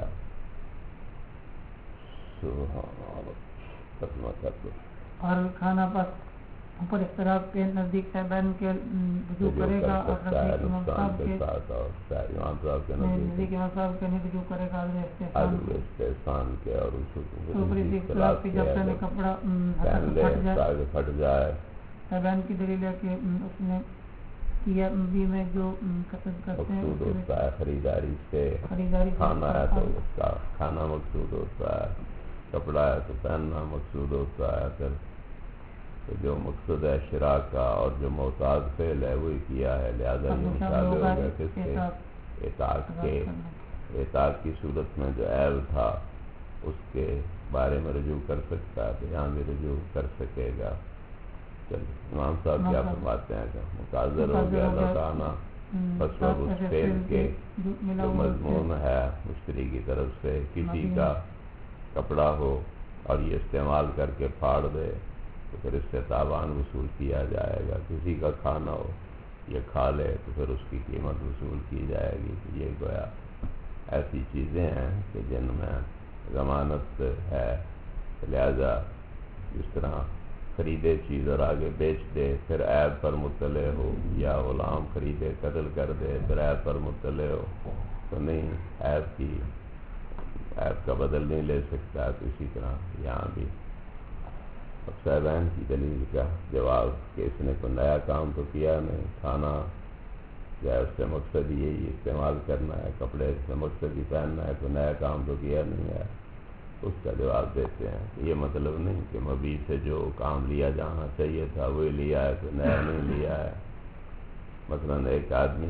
ترجمہ کر دو۔ اور کھانا پر اختلاف کے نزدیک صاحبان کے رجوع کرے گا، اور نزدیک امام صاحب کے نزدیک امام صاحب کے نہیں رجوع کرے گا استحسان کے، اور اختلاف کی جب سے کپڑا پھٹ جائے۔ صاحبان کی دلیل ہے کہ اس نے کیا بھی میں جو قتل کرتے ہیں مقصود ہوتا ہے خریداری سے، کھانا ہے تو اس کا کھانا مقصود ہوتا ہے، کپڑا ہے تو پہننا مقصود ہوتا ہے، پھر جو مقصود ہے شراء کا اور جو معتاد فعل ہے وہی کیا ہے، لہذا یہ مشابہ ہو گیا کس کے؟ اطاعت کے۔ اطاعت کی صورت میں جو عیب تھا اس کے بارے میں رجوع کر سکتا ہے، تو یہاں بھی رجوع کر سکے گا۔ امام صاحب کیا فرماتے ہیں کہ متعذر ہو گیا لوٹانا، بس اب اس فعل کے جو مضمون ہے مشتری کی طرف سے، کسی کا کپڑا ہو اور یہ استعمال کر کے پھاڑ دے تو پھر اس سے تاوان وصول کیا جائے گا، کسی کا کھانا ہو یہ کھا لے تو پھر اس کی قیمت وصول کی جائے گی۔ یہ گویا ایسی چیزیں ہیں کہ جن میں ضمانت ہے، لہذا اس طرح خریدے چیز اور آگے بیچ دے پھر عیب پر مطلع ہو، یا غلام خریدے قتل کر دے پھر عیب پر مطلع ہو تو نہیں، عیب کا بدل نہیں لے سکتا، تو اسی طرح یہاں بھی اب صاحبین کی دلیل کا جواب کہ اس نے کوئی نیا کام تو کیا نہیں، کھانا جو ہے اس سے مقصد یہی استعمال کرنا ہے، کپڑے سے مقصد ہی پہننا ہے، کوئی نیا کام تو کیا نہیں ہے۔ اس کا جواب دیتے ہیں کہ یہ مطلب نہیں کہ مبیح سے جو کام لیا جانا چاہیے تھا وہی لیا ہے، کوئی نیا نہیں لیا ہے۔ مثلاً ایک آدمی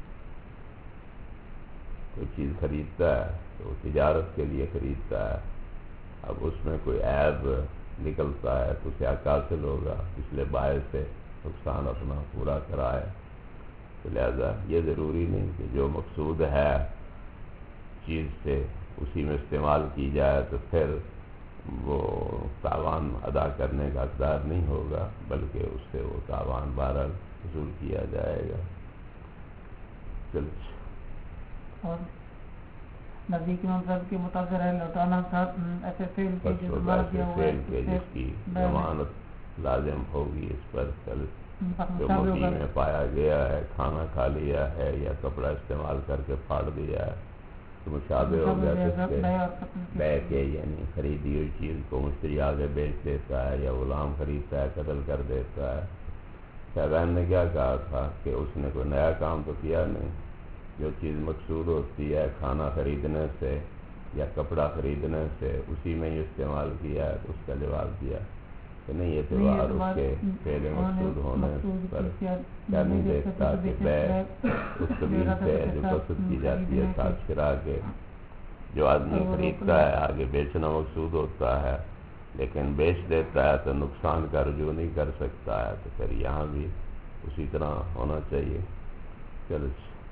کوئی چیز خریدتا ہے تو وہ تجارت کے لیے خریدتا ہے، اب اس میں کوئی عیب نکلتا ہے تو اسے حق حاصل ہوگا، اس لیے باعث سے نقصان اپنا پورا کرائے، تو لہذا یہ ضروری نہیں کہ جو مقصود ہے چیز سے اسی میں استعمال کی جائے تو پھر وہ تاوان ادا کرنے کا حقدار نہیں ہوگا، بلکہ اس سے وہ تاوان بہرحال وصول کیا جائے گا۔ اور نزدیک امام صاحب کے متاثر ہے لوٹانا تھا ایسے فعل کے جو ضمانت دیا ہوا ہے جس کی ضمانت لازم ہوگی اس پر، جو مبیح میں پایا گیا ہے، کھانا کھا لیا ہے یا کپڑا استعمال کر کے پھاڑ دیا ہے تو مشابہ ہو گیا کس کے؟ بے کے، یعنی خریدی ہوئی چیز کو مشتری آگے بیچ دیتا ہے یا غلام خریدتا ہے قتل کر دیتا ہے۔ صاحبین نے کیا کہا تھا کہ اس نے کوئی نیا کام تو کیا نہیں، جو چیز مقصود ہوتی ہے کھانا خریدنے سے یا کپڑا خریدنے سے اسی میں ہی استعمال کیا ہے، تو اس کا جواب دیا کہ نہیں، اعتبار اس کے فعل مقصود ہونے پر کیا نہیں دیکھتا کہ بے اس قبیل سے جو پسند کی جاتی ہے ساتھ شراء کے، جو آدمی خریدتا ہے آگے بیچنا مقصود ہوتا ہے لیکن بیچ دیتا ہے تو نقصان کا رجوع نہیں کر سکتا ہے، تو پھر یہاں بھی اسی طرح ہونا چاہیے۔ چلو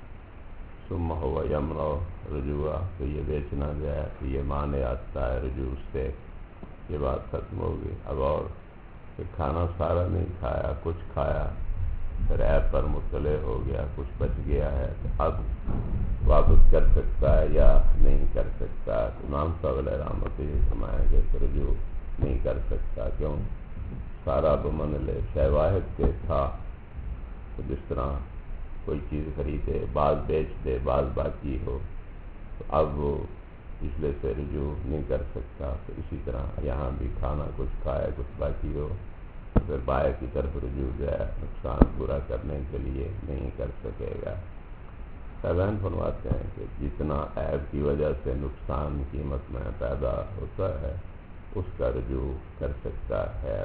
ثم ہوا یمنع رجوع، تو یہ بیچنا جو ہے تو یہ معنی آتا ہے رجوع سے، یہ بات ختم ہوگی۔ اب اور کہ کھانا سارا نہیں کھایا، کچھ کھایا پھر عیب پر مطلع ہو گیا، کچھ بچ گیا ہے تو اب واپس کر سکتا ہے یا نہیں کر سکتا؟ امام صاحب علیہ رحمت یہ فرمایا کہ رجوع نہیں کر سکتا، کیوں؟ سارا بمنزلِ شے واحد کے تھا، تو جس طرح کوئی چیز خریدے بعض بیچ دے بعض باقی ہو تو اب وہ پچھلے سے رجوع نہیں کر سکتا، تو اسی طرح یہاں بھی کھانا کچھ کھائے کچھ باقی ہو تو پھر بائیں کی طرف رجوع جو ہے نقصان پورا کرنے کے لیے نہیں کر سکے گا۔ صاحبین فرماتے ہیں کہ جتنا عیب کی وجہ سے نقصان قیمت میں پیدا ہوتا ہے اس کا رجوع کر سکتا ہے۔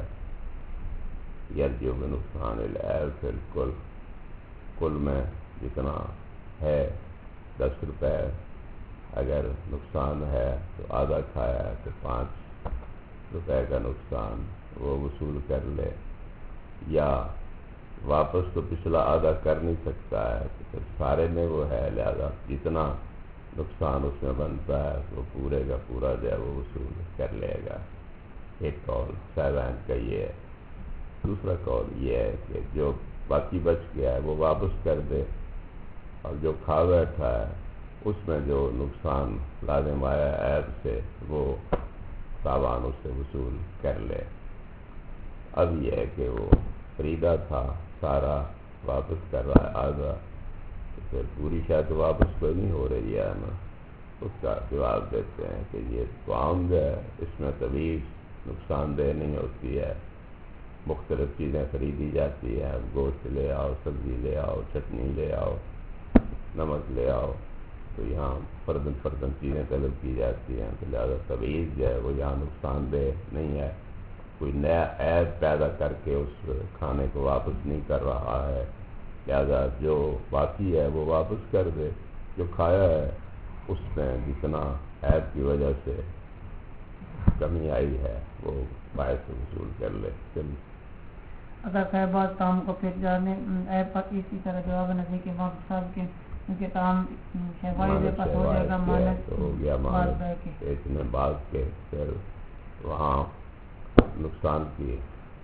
یرجع بنقصان العیب فی الکل، کل میں جتنا ہے 10 روپے اگر نقصان ہے تو آدھا کھایا ہے تو 5 روپے کا نقصان وہ وصول کر لے، یا واپس تو پچھلا آدھا کر نہیں سکتا ہے تو پھر سارے میں وہ ہے، لہذا جتنا نقصان اس میں بنتا ہے وہ پورے کا پورا جو ہے وہ وصول کر لے گا۔ ایک قول صاحبان کا یہ ہے۔ دوسرا قول یہ ہے کہ جو باقی بچ گیا ہے وہ واپس کر دے، اور جو کھا بیٹھا ہے اس میں جو نقصان لازم آیا عیب سے وہ تاوان اس سے وصول کر لے۔ اب یہ ہے کہ وہ خریدا تھا سارا واپس کر رہا ہے آدھا، تو پھر پوری شاید واپس کوئی نہیں ہو رہی ہے نا۔ اس کا جواب دیتے ہیں کہ یہ طعام جو ہے اس میں طبیعی نقصان دہ نہیں ہوتی ہے، مختلف چیزیں خریدی جاتی ہیں، گوشت لے آؤ، سبزی لے آؤ، چٹنی لے آؤ، نمک لے آؤ، تو یہاں فردن چیزیں طلب کی جاتی ہیں، تو لہٰذا طبیعی جو ہے وہ یہاں نقصان دہ نہیں ہے، کوئی نیا عیب پیدا کر کے اس کھانے کو واپس نہیں کر رہا ہے، لہذا جو باقی ہے وہ واپس کر دے، جو کھایا ہے اس میں جتنا عیب کی وجہ سے کمی آئی ہے وہ باعث سے وصول کر لے۔ اگر صاحبات تام کو پھر جانے عیب پر اسی طرح جواب نظر کے امام صاحب کے کیونکہ تام شہبائی بے پس ہو جائے گا مانت تو ہو گیا مانت اتنے بعد کے پھر وہاں نقصان کی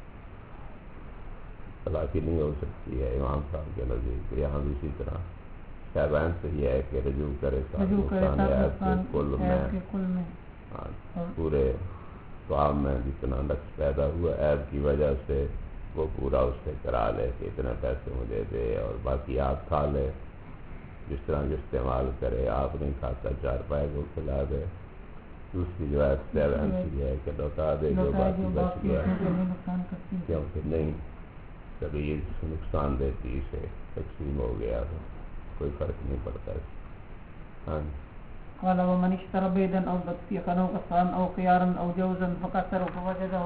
تلافی نہیں ہو سکتی ہے امام صاحب کے نزدیک۔ یہاں بھی اسی طرح شہبان سے یہ ہے کہ رجوع کرے نقصان عیب کے کل میں پورے طعام میں جتنا نقص پیدا ہوا عیب کی وجہ سے وہ پورا اس سے کرا لے کہ اتنے پیسے مجھے دے، اور باقی آپ کھا لے، جس طرح جو استعمال کرے، آپ نہیں کھاتا چار پائے کو کھلا دے۔ دوسری جو ہے شہبان سے یہ ہے کہ لوٹا دے جو باقی بچ گیا، کیونکہ نہیں کبھی نقصان دہ چیز سے تقسیم ہو گیا تو کوئی فرق نہیں پڑتا ہے۔ ہاں قال ومن اشترى بيضا او بطيخا او قصعا او خيارا او جوزا فكسره فوجده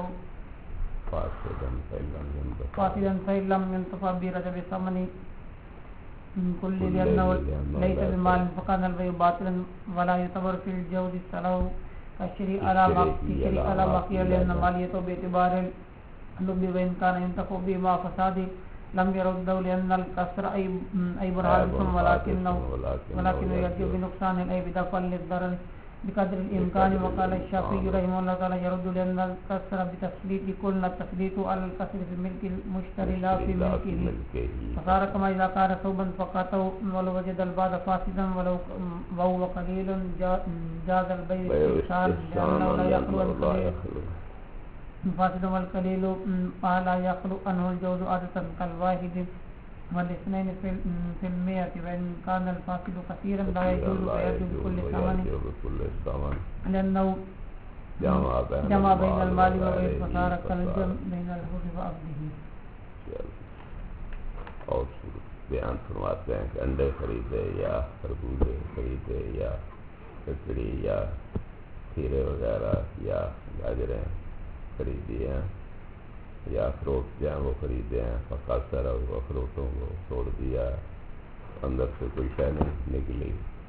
فاسدا فإن لم ينتفع برجب ثمن كل لأنه ليس بمال فكان البيع باطلا ولا يعتبر في الجوز الصلاة كالشري على بقية لأن ماليته باعتبار اللب وإن كان ينتفع بما فساد لم يرده لأن الكسر عيب حادث ولكن يرجع بنقصان العيب دفعا للضرر بقدر الإمكان. وقال الشافعي رحمه الله تعالى يرد لأن الكسر بتسليط كل التسليط على الكسر في ملك المشتري لا في ملكه، فصار كما إذا كان ثوبا فقاته ولو وجد البعض فاسدا ولو وهو قليل جاز البيع بالاستحسان لأنه لا يخلو القليل فاسد والقليل لا يخلو عنه الجوز عادة كالواحد والاثنين في المئة، وإن كان الفاسد كثيرا لا يجوز بيعه بكل ثمن لأنه جمع بين المال والعيب فصار كالجمع بين الحر وعبده۔ اور بیان فرماتے ہیں کہ انڈے خریدے یا خربوزے خریدے یا ککڑی یا کھیرے وغیرہ یا گاجریں خریدی ہیں یا اخروٹ جو ہیں وہ خریدے ہیں، فقاصر وہ اخروٹوں کو توڑ دیا، اندر سے کوئی شے نہیں نکلی۔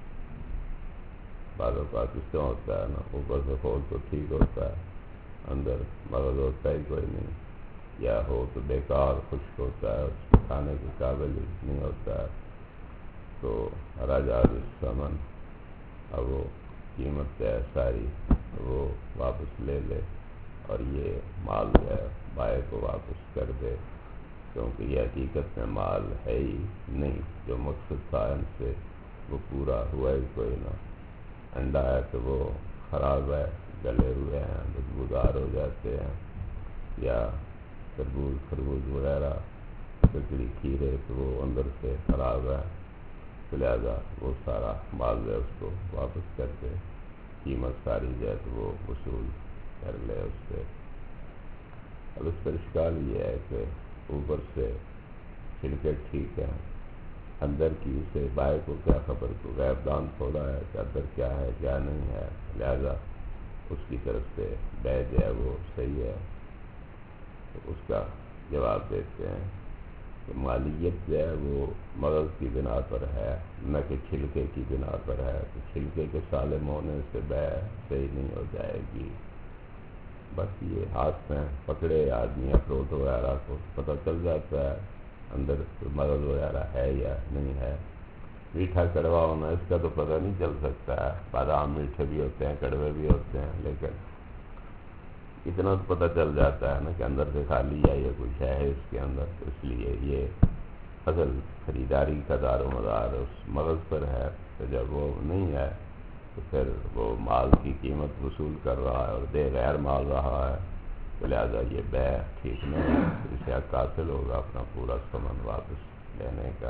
بعض اوقات اس طرح ہوتا ہے نا، اوپر سے کھول تو ٹھیک ہوتا ہے، اندر مغز ہوتا ہی کوئی نہیں، یا ہو تو بیکار خشک ہوتا ہے، اس کو کھانے کے قابل نہیں ہوتا ہے، تو راجاد الثمن اب وہ قیمت ہے ساری وہ واپس لے لے، اور یہ مال جو ہے بائے کو واپس کر دے، کیونکہ یہ حقیقت میں مال ہے ہی نہیں، جو مقصد تھا ان سے وہ پورا ہوا ہی کوئی نہ۔ انڈا ہے تو وہ خراب ہے، گلے ہوئے ہیں، بدبودار ہو جاتے ہیں، یا خربوز وغیرہ ککڑی کھیرے تو وہ اندر سے خراب ہے، تو لہٰذا وہ سارا مال جو ہے اس کو واپس کر دے، قیمت ساری جو ہے تو وہ وصول کر لے اس سے۔ اب اس پر اشکال یہ ہے کہ اوپر سے چھلکے ٹھیک ہیں، اندر کی اسے بائے کو کیا خبر، کو غیب دان تھوڑا ہے کہ اندر کیا ہے کیا نہیں ہے، لہذا اس کی طرف سے بے جو ہے وہ صحیح ہے۔ تو اس کا جواب دیتے ہیں کہ مالیت جو ہے وہ مغز کی بنا پر ہے نہ کہ چھلکے کی بنا پر ہے، تو چھلکے کے سالم ہونے سے بیع صحیح نہیں ہو جائے گی۔ بس یہ ہاتھ میں پکڑے آدمی اخروٹ وغیرہ کو پتہ چل جاتا ہے اندر مغز وغیرہ ہے یا نہیں ہے۔ میٹھا کڑوا ہونا اس کا تو پتہ نہیں چل سکتا ہے، بادام میٹھے بھی ہوتے ہیں کڑوے بھی ہوتے ہیں، لیکن اتنا تو پتہ چل جاتا ہے نا کہ اندر سے خالی ہے یا کچھ ہے اس کے اندر۔ اس لیے یہ اصل خریداری کا دار و مدار اس مغز پر ہے، تو جب وہ نہیں ہے تو پھر وہ مال کی قیمت وصول کر رہا ہے اور دے غیر مال رہا ہے، تو لہٰذا یہ بیع ٹھیک نہیں ہے، اسے حق حاصل ہوگا اپنا پورا ثمن واپس لینے کا۔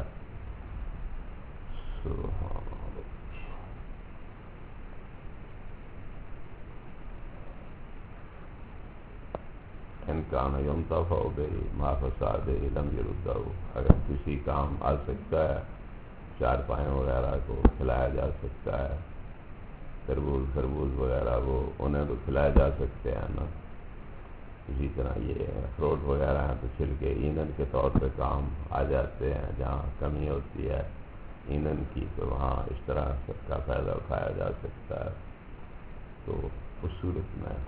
ان کان ينتفع به ما فساده لم يرده، اگر کسی کام آ سکتا ہے چارپائیں وغیرہ کو کھلایا جا سکتا ہے، خربوز وغیرہ وہ انہیں تو کھلایا جا سکتے ہیں نا، اسی طرح یہ اخروٹ وغیرہ ہیں تو چھلکے ایندھن کے طور پہ کام آ جاتے ہیں، جہاں کمی ہوتی ہے ایندھن کی تو وہاں اس طرح سب کا فائدہ اٹھایا جا سکتا ہے، تو اس صورت میں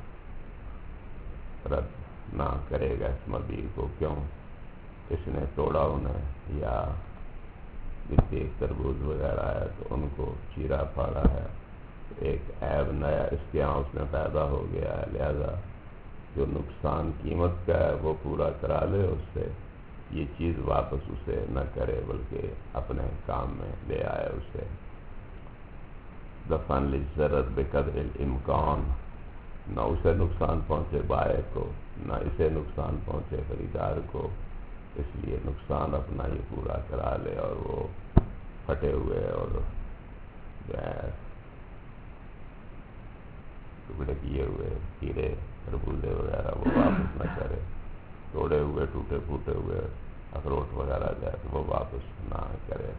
رد نہ کرے گا اس مبیع کو، کیوں اس نے توڑا انہیں، یا ایک تربوز وغیرہ ہے تو ان کو چیرا پھاڑا ہے، ایک عیب نیا اس کے یہاں اس میں پیدا ہو گیا ہے، لہذا جو نقصان قیمت کا ہے وہ پورا کرا لے اس سے، یہ چیز واپس اسے نہ کرے بلکہ اپنے کام میں لے آئے اسے۔ دفعاً للضرر بقدر الامکان، نہ اسے نقصان پہنچے بائع کو نہ اسے نقصان پہنچے خریدار کو، اس لیے نقصان اپنا یہ پورا کرا لے اور وہ پھٹے ہوئے اور جو ہے ٹکڑے کیے ہوئے کیڑے خربوزے وغیرہ وہ واپس نہ کرے، توڑے ہوئے ٹوٹے پھوٹے ہوئے اخروٹ وغیرہ جائے تو وہ واپس نہ کرے۔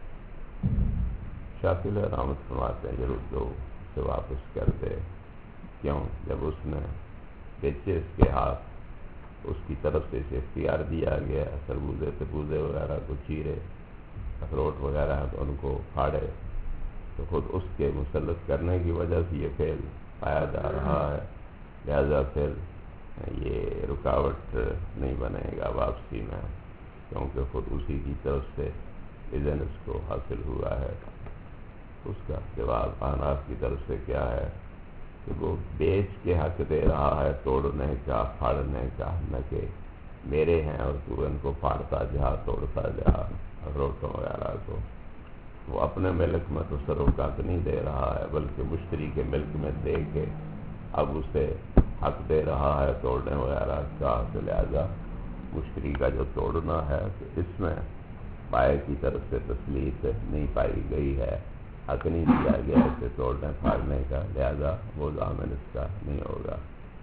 شافعی رحمت فرماتے ہیں یردو سے واپس کر دے، کیوں جب اس نے بیچے اس کے ہاتھ اس کی طرف سے اسے اختیار دیا گیا، خربوزے تربوزے وغیرہ کو چیرے، اخروٹ وغیرہ ہیں تو ان کو پھاڑے، تو خود اس کے مسلط کرنے کی وجہ سے یہ فعل پایا جا رہا ہے، لہذا پھر یہ رکاوٹ نہیں بنے گا واپسی میں، کیونکہ خود اسی کی طرف سے اذن اس کو حاصل ہوا ہے۔ اس کا جواب احناف کی طرف سے کیا ہے کہ وہ بیچ کے حق دے رہا ہے توڑنے کا پھاڑنے کا، نہ کہ میرے ہیں اور تو ان کو پھاڑتا جا توڑتا جا اخروٹوں وغیرہ کو، وہ اپنے ملک میں تصرفات نہیں دے رہا ہے بلکہ مشتری کے ملک میں دے کے اب اسے حق دے رہا ہے توڑنے وغیرہ کا، تو لہذا مشتری کا جو توڑنا ہے تو اس میں بائع کی طرف سے تسلیت نہیں پائی گئی ہے، حق نہیں دیا گیا اسے توڑنے پھاڑنے کا، لہذا وہ ضامن اس کا نہیں ہوگا۔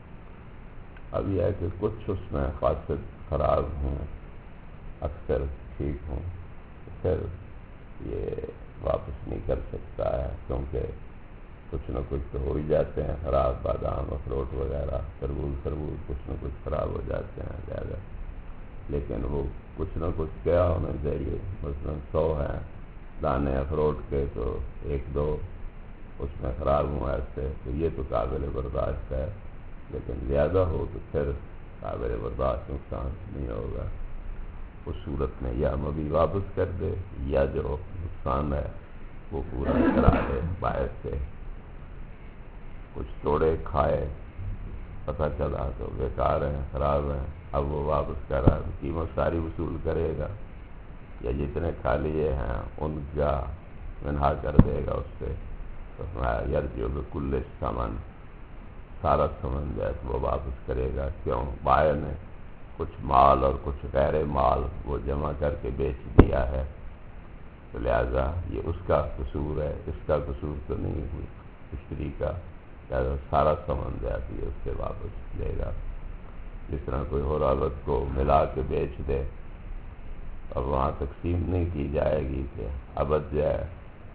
اب یہ ہے کہ کچھ اس میں فاسد خراب ہوں اکثر ٹھیک ہوں، پھر یہ واپس نہیں کر سکتا ہے، کیونکہ کچھ نہ کچھ تو ہو ہی جاتے ہیں خراب، بادام اخروٹ وغیرہ تربوز کچھ نہ کچھ خراب ہو جاتے ہیں زیادہ، لیکن وہ کچھ نہ کچھ کیا ہونا چاہیے، مثلا 100 ہیں دانے اخروٹ کے تو 1-2 اس میں خراب ہوں ایسے، تو یہ تو قابل برداشت ہے، لیکن زیادہ ہو تو پھر قابل برداشت نقصان نہیں ہوگا۔ اس صورت میں یا مبیع واپس کر دے یا جو نقصان ہے وہ پورا کرا دے بائع سے۔ کچھ توڑے کھائے پتہ چلا تو بیکار ہیں خراب ہیں، اب وہ واپس کر رہا ہے، قیمت ساری وصول کرے گا یا جتنے کھا لیے ہیں ان کا منہا کر دے گا اس سے، تو یرجع بکل الثمن، سارا ثمن جو ہے وہ واپس کرے گا، کیوں بائع نے کچھ مال اور کچھ غیر مال وہ جمع کر کے بیچ دیا ہے، تو لہذا یہ اس کا قصور ہے، اس کا قصور تو نہیں ہوئی مشتری کا، لہذا سارا ثمن جو ہے یہ اس سے واپس لے گا۔ جس طرح کوئی اور عورت کو ملا کے بیچ دے، اب وہاں تقسیم نہیں کی جائے گی کہ ابد جو ہے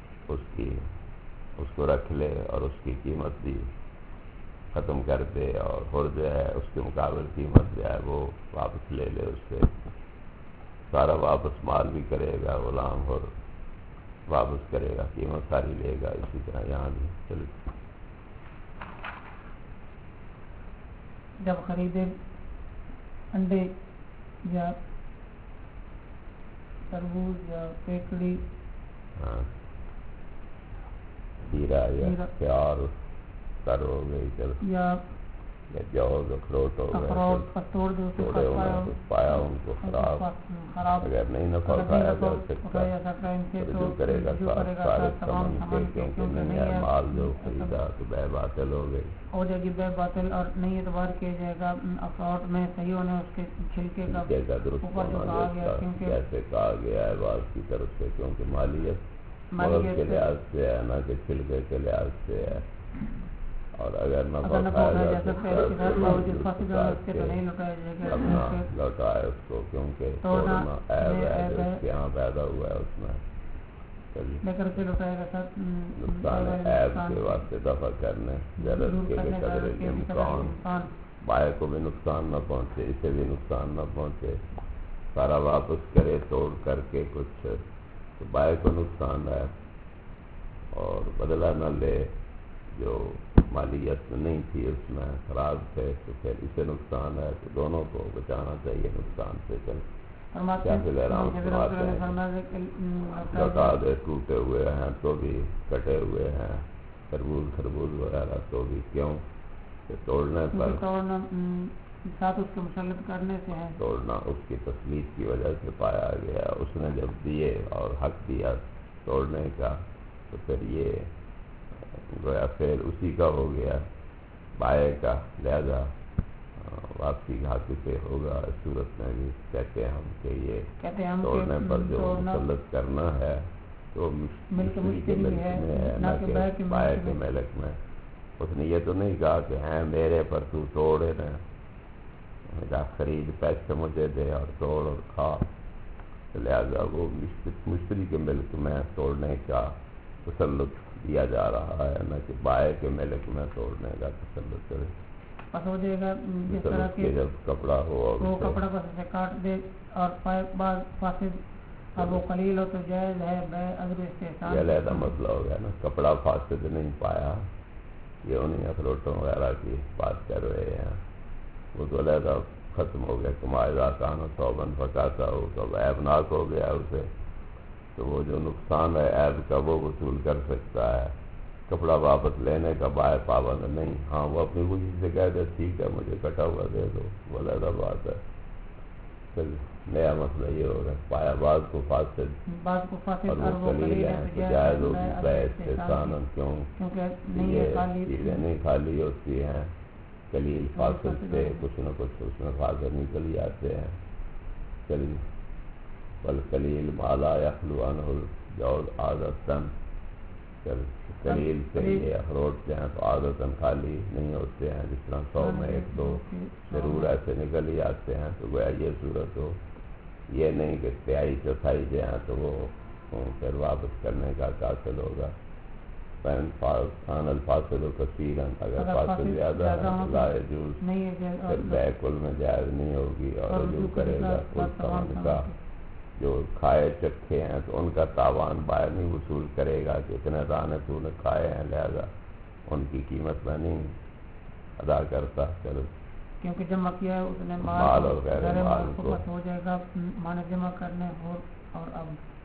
اس کو رکھ لے اور اس کی قیمت بھی ختم کر دے اور جو ہے اس کے مقابل قیمت جو ہے وہ واپس لے لے اس سے، سارا واپس مال بھی کرے گا غلام اور واپس کرے گا قیمت ساری لے گا. اسی طرح یہاں بھی چلو جب خریدے انڈے یا تربوز یا کیکڑی ہیرا یا پیار کر ہو گئی چلو یا جو اخروٹ ہو اخروٹ توڑ دو توڑے ہوئے پایا ان کو خراب اگر نہیں نفع کھایا جا سکتا رجوع کرے گا سارے سامان کے کیونکہ نہیں ہے مال جو خریدا تو بے باطل ہو گئی ہو جائے گی بے باطل اور نہیں اعتبار کیا جائے گا اخروٹ میں صحیح ہونے اس کے چھلکے کا درست ہونا جیسے کہا گیا ہے بعض کی طرف سے کیونکہ مالیت کے لحاظ سے ہے نہ کہ چھلکے کے لحاظ سے ہے. اور اگر نفع کھایا جا سکتا اپنا لوٹائے اس کو کیونکہ توڑنا عیب ہے جو اس کے یہاں پیدا ہوا ہے اس میں نقصان عیب کے واسطے دفع کرنے غرض کے قدر امکان بائے کو بھی نقصان نہ پہنچے اسے بھی نقصان نہ پہنچے سارا واپس کرے توڑ کر کے کچھ تو بائے کو نقصان ہے اور بدلہ نہ لے جو مالیت میں نہیں تھی اس میں خراب تھے تو پھر اسے نقصان ہے تو دونوں کو بچانا چاہیے نقصان سے. لوٹا دے ٹوٹے ہوئے ہیں تو بھی کٹے ہوئے ہیں خربوز وغیرہ تو بھی کیوں کہ توڑنے پر ساتھ اس کے مسلط کرنے سے ہے توڑنا اس کی تسلیت کی وجہ سے پایا گیا اس نے جب دیے اور حق دیا توڑنے کا تو پھر یہ گویا فعل اسی کا ہو گیا بائے کا لہذا واپسی حق سے ہوگا. اس صورت میں بھی کہتے ہیں ہم کہ یہ توڑنے پر جو مسلط کرنا ہے تو مشتری کے ملک میں ہے نہ کہ بائے کے ملک میں. اس نے یہ تو نہیں کہا کہ ہیں میرے پر تو توڑے نہ خرید پیسے مجھے دے اور توڑ اور کھا لہذا وہ مشتری کے ملک میں توڑنے کا تسلط دیا جا رہا ہے نہ کہ بائے کے ملک میں توڑنے کا تسلط کرے. پس ہو جائے گا جس طرح کہ جب کپڑا ہو وہ کپڑا پس سے کاٹ دے اور بعض فاسد اب وہ قلیل ہو تو جائز ہے بے اگر استحسان. یہ علیحدہ مسئلہ ہو گیا نا کپڑا فاسد نہیں پایا یہ انہیں اخروٹوں وغیرہ کی بات کر رہے ہیں وہ تو علیحدہ ختم ہو گیا کمائدہ کانو صوبن پکاتا ہو تو عیب ناک ہو گیا اسے تو وہ جو نقصان ہے عیب کا وہ وصول کر سکتا ہے. کپڑا واپس لینے کا بائے پابند نہیں. ہاں وہ اپنی خوشی سے کہہ دے ٹھیک ہے مجھے کٹا ہوا دے دو وہ علیحدہ بات ہے. پھر نیا مسئلہ یہ ہوگا پایا بعض کو فاسد اور وہ قلیل ہیں تو جائز ہوگی بے استحسان کیونکہ یہ چیزیں نہیں خالی ہوتی ہیں قلیل فاسد سے کچھ نہ کچھ اس میں فاسد نکل جاتے ہیں. چلیے والقلیل ما لا یخلو عنہ الجود عادتاً قلیل سے یہ اخروٹ جو ہیں تو عادتاً خالی نہیں ہوتے ہیں جس طرح 100 میں 1-2 ضرور ایسے نکل ہی آتے ہیں تو گویا یہ صورت ہو یہ نہیں کہ 3/4 جو ہیں تو وہ پھر واپس کرنے کا حاصل ہوگا. الفاصل کثیراً اگر فاصل زیادہ ہے تو لا یجوز پھر بے کل میں جائز نہیں ہوگی اور رجوع کرے گا کل سامان کا جو کھائے چکھے ہیں تو ان کا تاوان باہر نہیں وصول کرے گا کہ اتنے دانے تو نے کھائے ہیں لہذا ان کی قیمت میں نہیں ادا کرتا. چلو کیونکہ جمع کیا ہے اس نے مال اور غیر مال کو ہو جائے گا مانے جمع کرنے اور اب